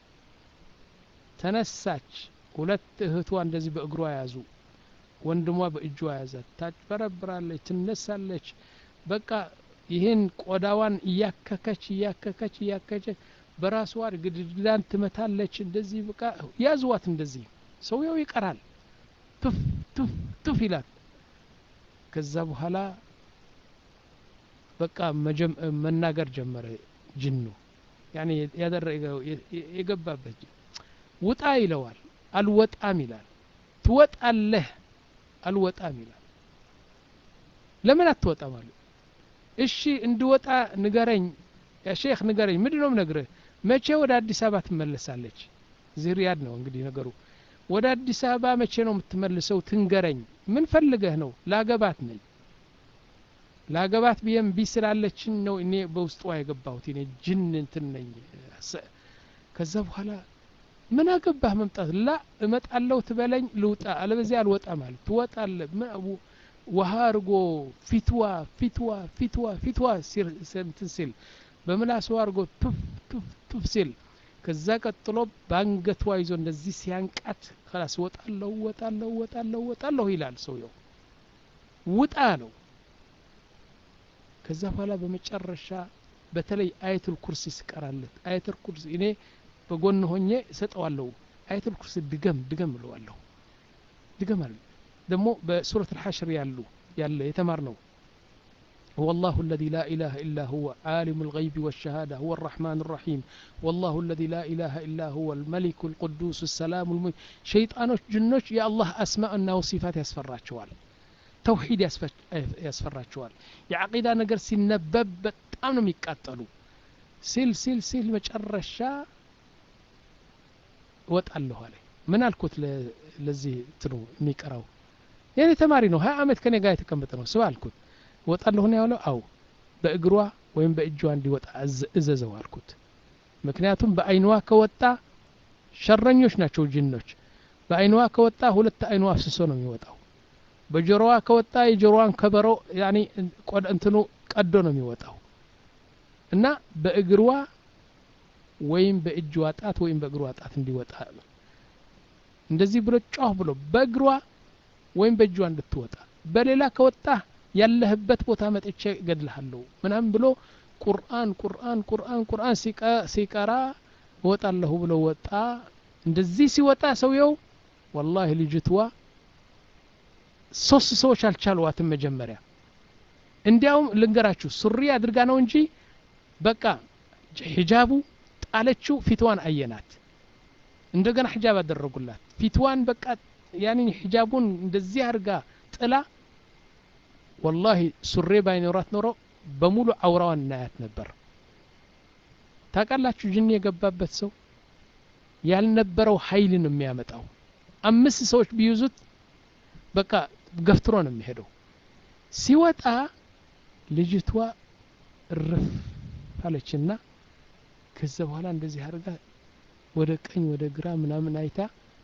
ተነሳች ሁለት እህቷ እንደዚህ በእግሯ ያዙ ወንድሟ በእጇ ያዛት ታጭበረብራለች ትነሳለች በቃ ይሄን ቆዳዋን እያከከች እያከከች እያከከች በራስዋ ግድግዳን ትመታለች እንደዚህ በቃ ያዝዋት እንደዚህ ሰውየው ይቀራል ቱፍ ቱፍ ቱፍ ይላል ከዛ በኋላ በቃ መናገር ጀመረ ጅኑ ያኔ ያደረገው የገባበት ውጣ ይለዋል አልወጣም ይላል ትወጣለህ አልወጣም ይላል ለምን አትወጣም አለ እሺ እንድወጣ ንገረኝ ያ ሼክ ንገረኝ ምንድነው ነግረህ መቼ ወደ አዲስ አበባ ትመለሳለች ዚሪያድ ነው እንግዲህ ነገሩ ወደ አዲስ አበባ መቼ ነው የምትመለሰው ትንገረኝ ምን ፈልገህ ነው ላገባት ነኝ ላገባት ቢየም ቢስላለችን ነው እኔ በውስጧ የገባሁት እኔ ጅን እንትን ነኝ ከዛ በኋላ ምን አገባህ መምጣት ላ እመጣለሁ ትበለኝ ልውጣ አለበዚያ አልወጣ ማለት ትወጣለህ ውሃ አርጎ ፊትዋ ፊትዋ ፊትዋ ፊትዋ እንትን ሲል በምላሱ አርጎ ቱፍ ቱፍ ቱፍ ሲል ከዛ ቀጥሎ ባንገቷ ይዞ እንደዚህ ሲያንቃት خلاص ወጣለሁ ወጣለሁ ወጣለሁ ወጣለሁ ይላል ሰውየው ውጣ ነው ከዛ በኋላ በመጨረሻ በተለይ አያቱል ኩርሲ ስቀራለት አያቱል ኩርሲ እኔ በጎን ሆኜ ሰጠዋለሁ አያቱል ኩርሲ ድገም ድገም ብለዋለሁ ድገም አለ ደሞ በሱረት الحشر ያሉ ያለ የተማርነው هو الله الذي لا إله إلا هو عالم الغيب والشهادة هو الرحمن الرحيم والله الذي لا إله إلا هو الملك القدوس السلام المؤمن شيطانوች ጅኖች يا الله أسماءنا وصفات ያስፈራቸዋል توحيد ያስፈራቸዋል የዓቂዳ ነገር ሲነበብ በጣም ነው የሚቃጠሉ ሲል ሲል ሲል መጨረሻ ወጣለሁ አለ ምን አልኩት ለዚህ ትሩ የሚቀራው የኔ ተማሪ ነው ሃያ አመት ከኔ ጋር የተቀመጠ ነው ስባ አልኩት ወጣለሁ ነው ያለው አው በእግሯ ወይም በእጇ እንዲወጣ እዘዘው አልኩት ምክንያቱም በአይኗ ከወጣ ሸረኞች ናቸው ጅኖች በአይኗ ከወጣ ሁለት አይኗ አፍስሶ ነው የሚወጣው በጆሮዋ ከወጣ የጆሮዋን ከበሮ ያኒ ቆድ እንትኑ ቀዶ ነው የሚወጣው እና በእግሯ ወይም በእጇ ጣት ወይም በእግሯ ጣት እንዲወጣ እንደዚህ ብሎ ጫህ ብሎ በእግሯ ወይም በእጇ እንድትወጣ በሌላ ከወጣ ያለህበት ቦታ መጥቼ ገድልሃለሁ ምናም ብሎ ቁርአን ቁርአን ቁርአን ቁርአን ሲቀራ ወጣለሁ ብሎ ወጣ እንደዚህ ሲወጣ ሰውየው والله ልጅቷ ሶስት ሰዎች አልቻሏትም መጀመሪያ እንዲያውም ልንገራችሁ ሱሪ አድርጋ ነው እንጂ በቃ ሂጃቡ ጣለችው ፊትዋን አየናት እንደገና ሂጃብ አደረጉላት ፊትዋን በቃ ያኒ ሂጃቡን እንደዚህ አድርጋ ጥላ والله ሱሪ ባይኖራት ኖሮ በሙሉ አውራዋን እናያት ነበር ታውቃላችሁ ጅን የገባበት ሰው ያልነበረው ኃይል ነው የሚያመጣው አምስት ሰዎች ቢይዙት በቃ ገፍትሮ ነው የሚሄደው ሲወጣ ልጅቷ ርፍ አለችና ከዛ በኋላ እንደዚህ አድርጋ ወደ ቀኝ ወደ ግራ ምናምን አይታ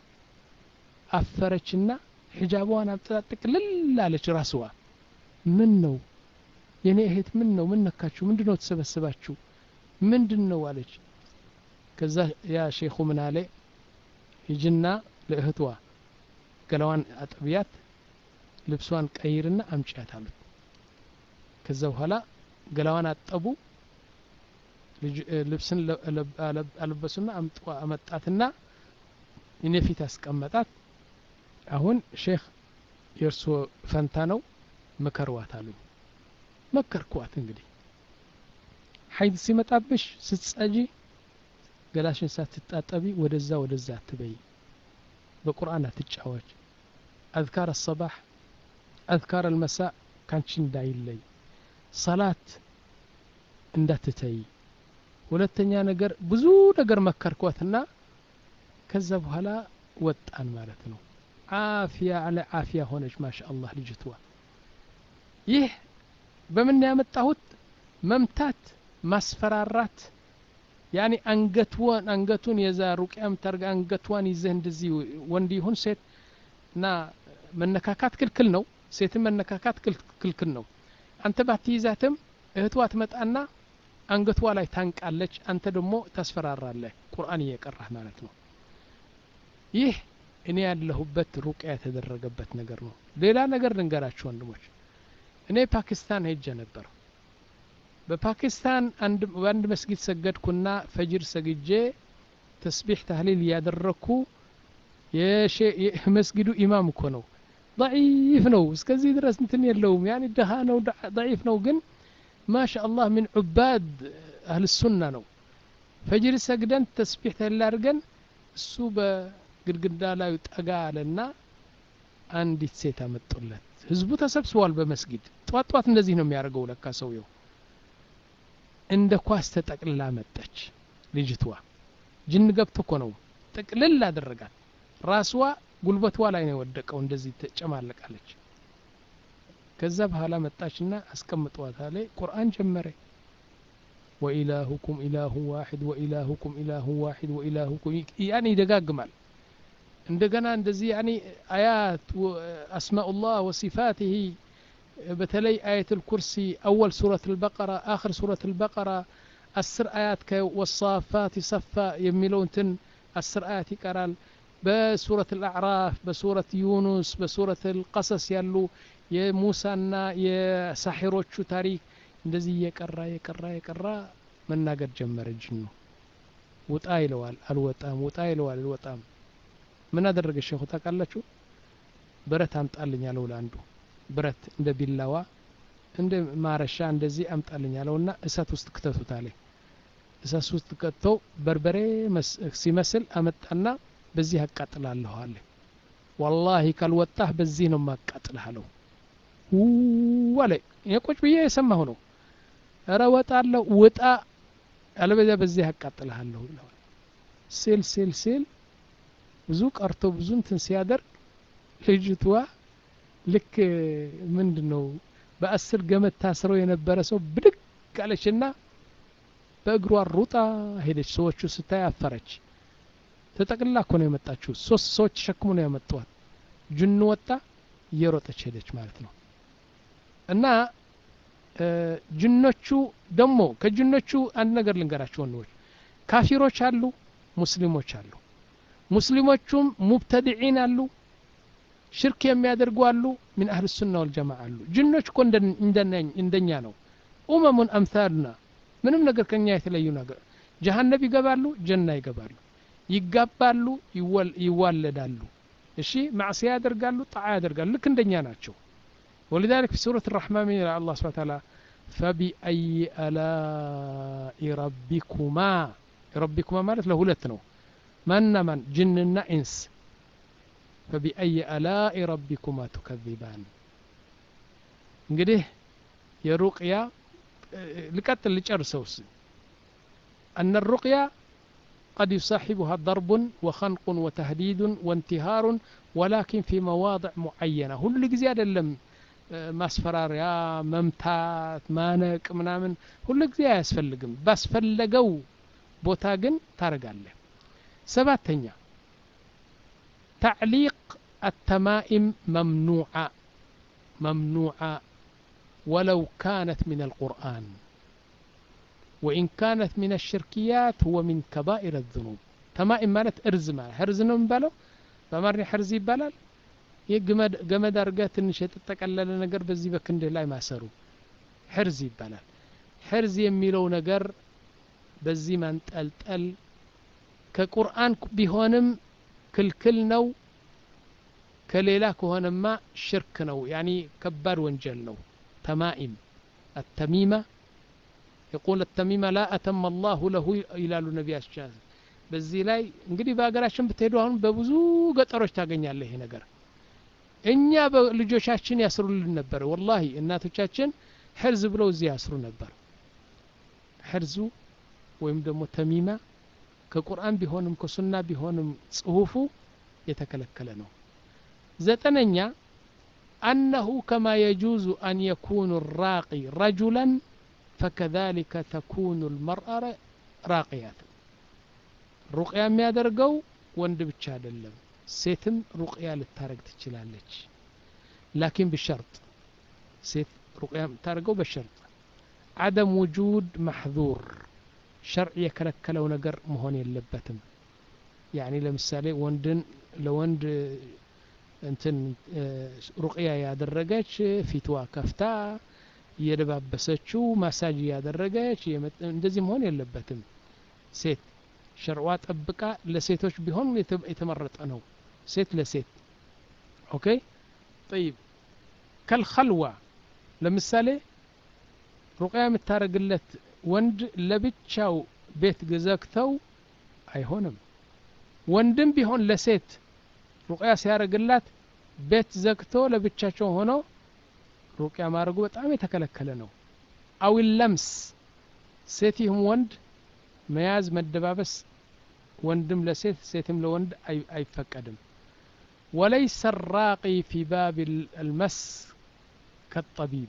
አፈረችና ሂጃቧን አጥጣጥቅ ልላለች ራስዋ ምን ነው የኔ እህት ምን ነው ምን ነካችሁ ምንድነው ተሰበሰባችሁ ምንድነው አለች ከዛ ያ ሼኹ ምን አለ ሂጅና ለእህቷ ገላዋን አጥቢያት ልብሷን ቀይርና አምጪያት አሉት ከዛ በኋላ ገላዋን አጠቡ ልብስን አለበሱና አምጧ አመጣትና እነፊት አስቀመጣት አሁን ሼኽ የርሶ ፈንታ ነው መከርዋት አሉ መከርኳት እንግዲህ ሐይድ ሲመጣብሽ ስትጸጂ ገላሽን ሳትጣጣቢ ወደዛ ወደዛ አትበይ በቁርአን አትጫወች أذكار الصباح أذكار المساء كانش እንዳይለይ صلاة እንዳትተይ ሁለተኛ ነገር ብዙ ነገር መከርኳትና ከዛ በኋላ ወጣን ማለት ነው عافية على عافية ሆነች ማሻአላህ ልጅቷ ይህ በምን ያመጣሁት መምታት ማስፈራራት ያኒ አንገቷን አንገቱን የዛ ሩቂያም ተርጋ አንገቷን ይዘህ እንደዚህ ወንድ ይሁን ሴት እና መነካካት ክልክል ነው ሴት መነካካት ክልክል ነው አንተ ባትይዛትም እህቷ ትመጣና አንገቷ ላይ ታንቃለች አንተ ደግሞ ታስፈራራለህ ቁርአን እየቀራህ ማለት ነው ይህ እኔ ያለሁበት ሩቂያ የተደረገበት ነገር ነው ሌላ ነገር ልንገራችሁ ወንድሞች እኔ ፓኪስታን ሄጄ ነበር በፓኪስታን አንድ አንድ መስጊድ ሰገድኩና ፈጅር ሰግጄ ተስቢህ ተህሊል ያደረኩ የመስጊዱ ኢማም እኮ ነው ضعيف ነው እስከዚህ ድረስ እንትን የለውም ያኒ ደሃ ነው ضعيف ነው ግን ما شاء الله من عباد اهل السنه ነው ፈጅር ሰግደን ተስቢህ ተህሊል አድርገን እሱ በግድግዳ ላይ ጠጋ አለና አንዲት ሴት አመጡለት ህዝቡ ተሰብስቧል በመስጊድ ጧት ጧት እንደዚህ ነው የሚያደርገው ለካ ሰውየው እንደ ኳስ ተጠቅልላ መጣች ልጅቷ ጅን ገብቶ እኮ ነው ጥቅልል አደረጋት ራስዋ ጉልበቷ ላይ ነው ወደቀው እንደዚህ ተጨማለቃለች ከዛ በኋላ መጣችና አስቀምጧት አለ ቁርአን ጀመረ وإلهكم إله واحد وإلهكم إله واحد وإلهكم يعني يدغغمال እንደገና እንደዚህ يعني آيات أسماء الله وصفاته بتلي آية الكرسي أول سورة البقرة آخر سورة البقرة السر آيات والصافات صفا يميلون تن السر آيات يقرال بسورة الأعراف بسورة يونس بسورة القصص يالو يا موسى يا ساحروቹ ታሪክ እንደዚህ የቀራ የቀራ የቀራ መናገር ጀመረ ጅኑ ወጣ ይለዋል አልወጣም ወጣ ይለዋል አልወጣም ምን አደረገ ሼኹ ታውቃላችሁ ብረት አምጣልኝ አለው ለአንዱ ብረት እንደ ቢላዋ እንደ ማረሻ እንደዚህ አምጣልኝ አለውና እሳት ውስጥ ከተቱት አለ እሳት ውስጥ ከተው በርበሬ ሲመስል አመጣና በዚህ አቃጥላለሁ አለ والله ካልወጣህ በዚህ ነው ማቃጥልህ አለው ወለ የቆጭ ብዬ የሰማሁ ነው ኧረ ወጣለሁ ወጣ አለበዛ በዚህ አቃጥልሃለሁ ይላል ሲል ሲል ሲል ብዙ ቀርቶ ብዙ እንትን ሲያደርግ ልጅቷ ልክ ምንድነው በአስር ገመድ ታስሮ የነበረ ሰው ብድግ አለችና በእግሯ ሩጣ ሄደች ሰዎቹ ስታይ አፈረች ተጠቅልላ እኮ ነው የመጣችው ሶስት ሰዎች ሸክሙ ነው ያመጣዋት ጅኑ ወጣ እየሮጠች ሄደች ማለት ነው እና ጅኖቹ ደሞ ከጅኖቹ አንድ ነገር ልንገራችሁ ነው ካፊሮች አሉ ሙስሊሞች አሉ ሙስሊሞቹም ሙብተዲዒን አሉ ሽርክ የሚያደርጉ አሉ من اهل السنه والجماعه አሉ ጅኖች እኮ እንደኛ እንደኛ ነው ኡመሙን አምሳልና ምንም ነገር ከኛ የተለዩ ነገር ጀሃነም ይገባሉ ጀና ይገባሉ ይጋባሉ ይዋለዳሉ እሺ ማዕሲያ ያደርጋሉ ጣዓ ያደርጋሉ ልክ እንደኛ ናቸው ولذلك في سورة الرحمن من الله سبحانه وتعالى فبأي آلاء ربكما ربكما ማለት ለሁለት ነው ማንና ማን ጅንና ኢንስ فبأي آلاء ربكما تكذبان እንግዲህ የሩቅያ ልቀጥል ልጨርሰውስ أن الرقية قد يصاحبها ضرب وخنق وتهديد وانتهار ولكن في مواضع معينة ሁሉ ጊዜ አይደለም ማስፈራሪያ መምታት ማነቅ ምናምን ሁሉ ጊዜ አያስፈልግም ባስፈለገው ቦታ ግን ታረጋለህ ሰባተኛ تعليق التمائم ممنوعة ممنوعة ولو كانت من القرآن وإن كانت من الشركيات هو من كبائر الذنوب تمائم مالت ارز مال حرز ነው የሚባለው በአማርኛ حرز ይባላል የገመድ ገመድ አርጋ ትንሽ የተጠቀለለ ነገር በዚህ በክንድ ላይ ማሰሩ حرز ይባላል حرز የሚለው ነገር በዚህ ማንጠልጠል ከቁርአን ቢሆንም ክልክል ነው ከሌላ ከሆነማ ሽርክ ነው يعني ከባድ ወንጀል ነው تمائم التميمة يقول التميمة لا أتم الله له إلى النبي الشاذ በዚህ ላይ እንግዲህ በአገራችን ብትሄዱ አሁን በብዙ ገጠሮች ታገኛለህ ይሄ ነገር እኛ በልጆቻችን ያስሩልን ነበር والله እናቶቻችን حرز ብለው እዚህ ያስሩ ነበር حرዙ ወይም ደግሞ ተሚማ ከቁርአን ቢሆንም ከሱና ቢሆንም ጽሁፉ የተከለከለ ነው ዘጠነኛ أنه كما يجوز أن يكون الراقي رجلا فكذلك تكون المرأة راقية رقية ما يدرقوا وند ብቻ አይደለም ሴትም ሩቅያ ልታረግ ትችላለች لكن بشرط ሴት ሩቅያ ታረገው በሸርጥ عدم وجود محظور شرع የከለከለው ነገር መሆን የለበትም يعني ለምሳሌ ወንድን ለወንድ እንትን ሩቅያ ያደረገች ፊትዋ ከፍታ የደባበሰችው ማሳጅ ያደረገች እንደዚህ መሆን የለበትም ሴት ሸርዋ ጠብቃ ለሴቶች ቢሆን የተመረጠ ነው ሴት ለሴት ኦኬ طيب كالخلوة ለምሳሌ ሩቅያ የምታረግለት ወንድ ለብቻው ቤት ገዘግተው አይሆንም ወንድም ቢሆን ለሴት ሩቅያ ሲያረግላት ቤት ዘግቶ ለብቻቸው ሆኖ ሩቅያ ማረጉ በጣም የተከለከለ ነው አው ለምስ ሴትም ወንድ መያዝ መደባበስ ወንድም ለሴት ሴትም ለወንድ አይፈቀድም وليس الراقي في باب المس كالطبيب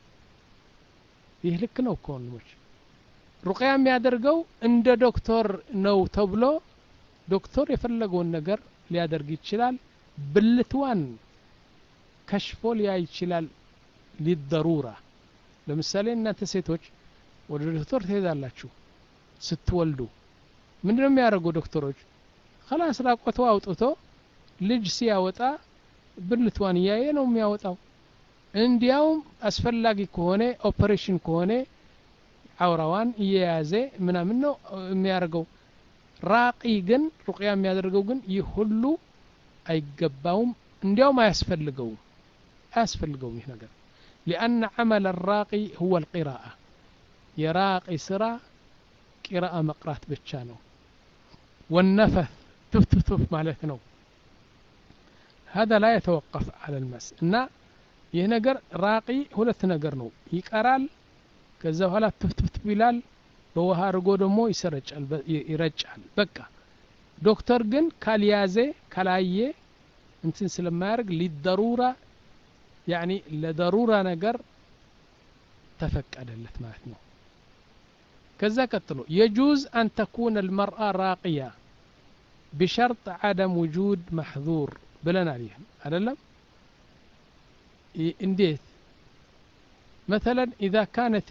ይህ ልክ ነው ኮንሞች ሩቅያ የሚያደርገው እንደ ዶክተር ነው ተብሎ ዶክተር የፈለገውን ነገር ሊያደርግ ይችላል ብልትዋን ከሽፎ ሊያይ ይችላል للضروره ለምሳሌ እናንተ ሴቶች ወደ ዶክተር ትሄዳላችሁ ስትወልዱ ምንድነው የሚያደርጉ ዶክተሮች خلاص ራቆተው አውጥቶ ልጅ ሲያወጣ ብልትዋን ያየ ነው የሚያወጣው እንዲያውም አስፈላጊ ከሆነ ኦፕሬሽን ከሆነ አውራዋን እየያዘ ምናምን ነው የሚያደርገው ራቂ ግን ሩቅያ የሚያደርገው ግን ይህ ሁሉ አይገባውም እንዲያውም አያስፈልገውም አያስፈልገውም ይህ ነገር لأن عمل الراقي هو القراءة يراقي سرا قراءة مقرات بتشانو والنفث تف تف تف معناته هذا لا يتوقف على المس إن ይህ ነገር ራቂ ሁለት ነገር ነው ይቀራል ከዛ በኋላ ትፍትፍት ቢላል በውሃ አርጎ ደግሞ ይሰረጫል ይረጫል በቃ ዶክተር ግን ካልያዘ ካላየ እንትን ስለማያርግ للضروره يعني ለضروره ነገር ተፈቀደለት ማለት ነው ከዛ ቀጥሎ يجوز أن تكون المرأة راقية بشرط عدم وجود محظور بلنا عليه አይደለም انديت مثلا إذا كانت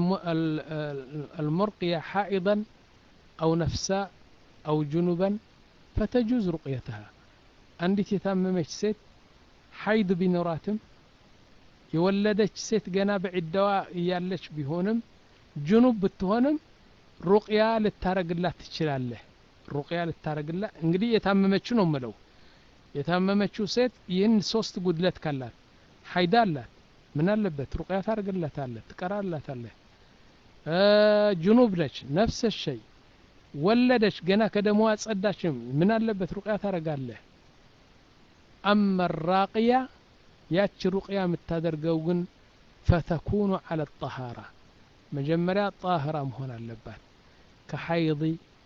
المرقية حائضا أو نفساء أو جنبا فتجوز رقيتها عندي تتممش ست حيض بنوراتم يولدش ست جنا بعدوا يالش بهونم ጅኑብ ብትሆንም ሩቅያ ልታረግላት ትችላለህ ሩቅያ ልታረግላት እንግዲህ የታመመችው ነው የምለው የታመመችው ሴት ይህን ሶስት ጉድለት ካላት ሐይዳ አላት ምን አለበት ሩቅያ ታረግላታለህ ትቀራላታለህ ጅኑብ ነች ነፍስ الشيء ወለደች ገና ከደሟ ጸዳችም ምን አለበት ሩቅያ ታረጋለህ أما الراقية ያች ሩቅያ የምታደርገው ግን فتكون على الطهارة መጀመሪያ طاهرة መሆን አለባት ከሐይድ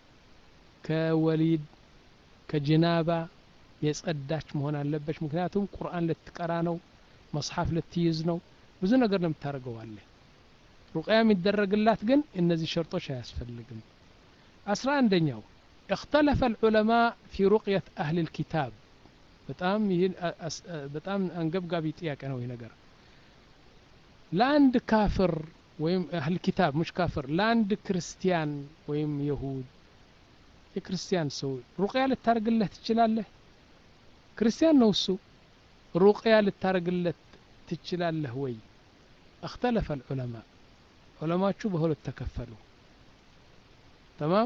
ከወሊድ ከጅናባ የጸዳች መሆን አለበት ምክንያቱም ቁርአን ልትቀራ ነው መጽሐፍ ልትይዝ ነው ብዙ ነገር ነው የምታረገው አለ ሩቅያ የሚደረግላት ግን እነዚህ ሸርጦች አያስፈልግም አስራ አንደኛው اختلف العلماء في رقية أهل الكتاب በጣም ይሄን በጣም አንገብጋቢ ጥያቄ ነው ይሄ ነገር ለአንድ ካፍር ወይም አህል ኪታብ مش ካፍር ለአንድ ክርስቲያን ወይም ይሁድ የክርስቲያን ሰው ሩቅያ ልታረግለት ትችላለህ ክርስቲያን ነው እሱ ሩቅያ ልታረግለት ትችላለህ ወይ اختلف العلماء ዑለማዎቹ በሁለት ተከፈሉ تمام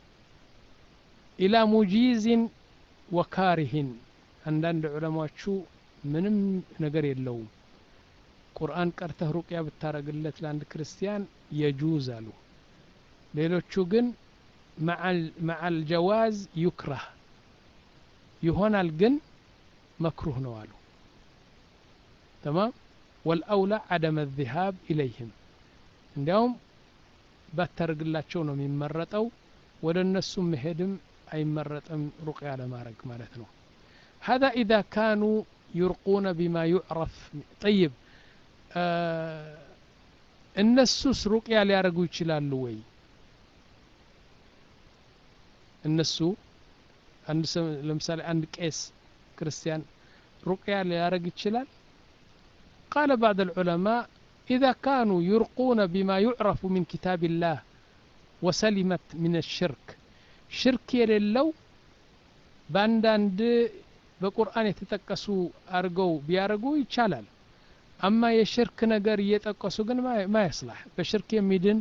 الى ሙጂዝ وكاره አንዳንድ ዑለማዎቹ ምንም ነገር የለውም ቁርአን ቀርተህ ሩቅያ ብታረግለት ለአንድ ክርስቲያን የጁዝ አሉ ሌሎቹ ግን مع مع الجواز يكره يهونال ግን مكروه ነው አሉ تمام والأولى عدم الذهاب إليهم እንዲያውም ባታረግላቸው ነው የሚመረጠው ወደ እነሱ መሄድም አይመረጥም ሩቅያ ለማረግ ማለት ነው هذا إذا كانوا يرقون بما يعرف طيب النسوس رقيا ሊያረጉ ይችላሉ ወይ እነሱ አንድ ለምሳሌ አንድ ቄስ ክርስቲያን ሩቅያ ሊያረግ ይችላል قال بعض العلماء إذا كانوا يرقون بما يعرف من كتاب الله وسلمت من الشرك شرك የሌለው ባንዳንድ በቁርአን የተጠቀሱ አርገው ቢያረጉ ይቻላል አማ የሽርክ ነገር እየጠቀሱ ግን ማይስላህ በሽርክ የሚድን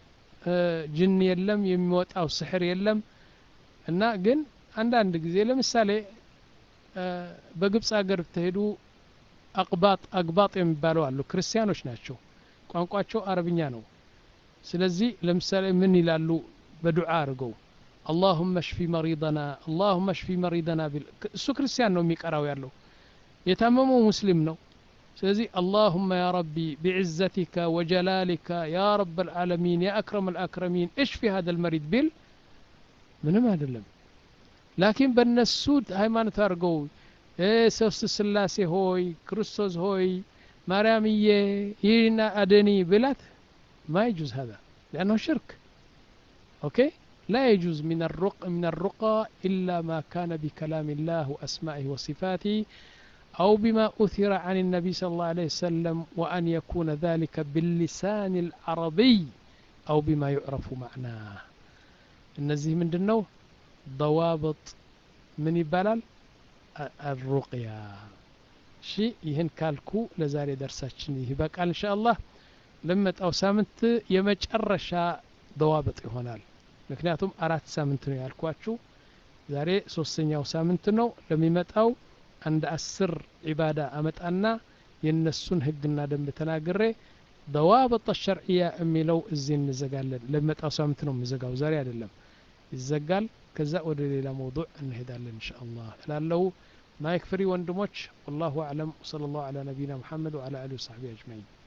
ጅን የለም የሚወጣው ስሕር የለም እና ግን አንዳንድ ጊዜ ለምሳሌ በግብጽ ሀገር ተሄዱ አቅባጥ አቅባጥ የሚባሉ አሉ ክርስቲያኖች ናቸው ቋንቋቸው አረብኛ ነው ስለዚህ ለምሳሌ ምን ይላሉ በዱዓ አርገው اللهم اشفي مريضنا اللهم اشفي مريضنا እሱ ክርስቲያን ነው የሚቀራው ያለው የታመመው ሙስሊም ነው ስለዚህ اللهم يا ربي بعزتك وجلالك يا رب العالمين يا أكرم الأكرمين اشفي هذا المريض بال ምንም አይደለም لكن በእነሱ ሃይማኖት አርገው ሶስት ስላሴ ሆይ ክርስቶስ ሆይ ማርያምዬ ይና አደኒ ብላት ما يجوز هذا لأنه شرك أوكي لا يجوز من الرق من الرقى إلا ما كان بكلام الله وأسمائه وصفاته أو بما أثر عن النبي صلى الله عليه وسلم وأن يكون ذلك باللسان العربي أو بما يعرف معناه النزيه من دنو ضوابط من يبالال الرقية شيء يهن كالكو لزاري درساتشني هباك إن شاء الله لما أو سامنت يمجرشا ضوابط يهونال ምክንያቱም አራት ሳምንት ነው ያልኳችሁ ዛሬ ሶስተኛው ሳምንት ነው ለሚመጣው አንድ አስር ዒባዳ አመጣና የነሱን ህግና ደንብ ተናግሬ ضوابط الشرعيه የሚለው እዚህ እንዘጋለን ለሚመጣው ሳምንት ነው ምዘጋው ዛሬ አይደለም ይዘጋል ከዛ ወደ ሌላ موضوع እንሄዳለን ኢንሻአላህ ላለው ማይክ ፍሪ ወንድሞች والله اعلم وصلى الله على نبينا محمد وعلى اله وصحبه اجمعين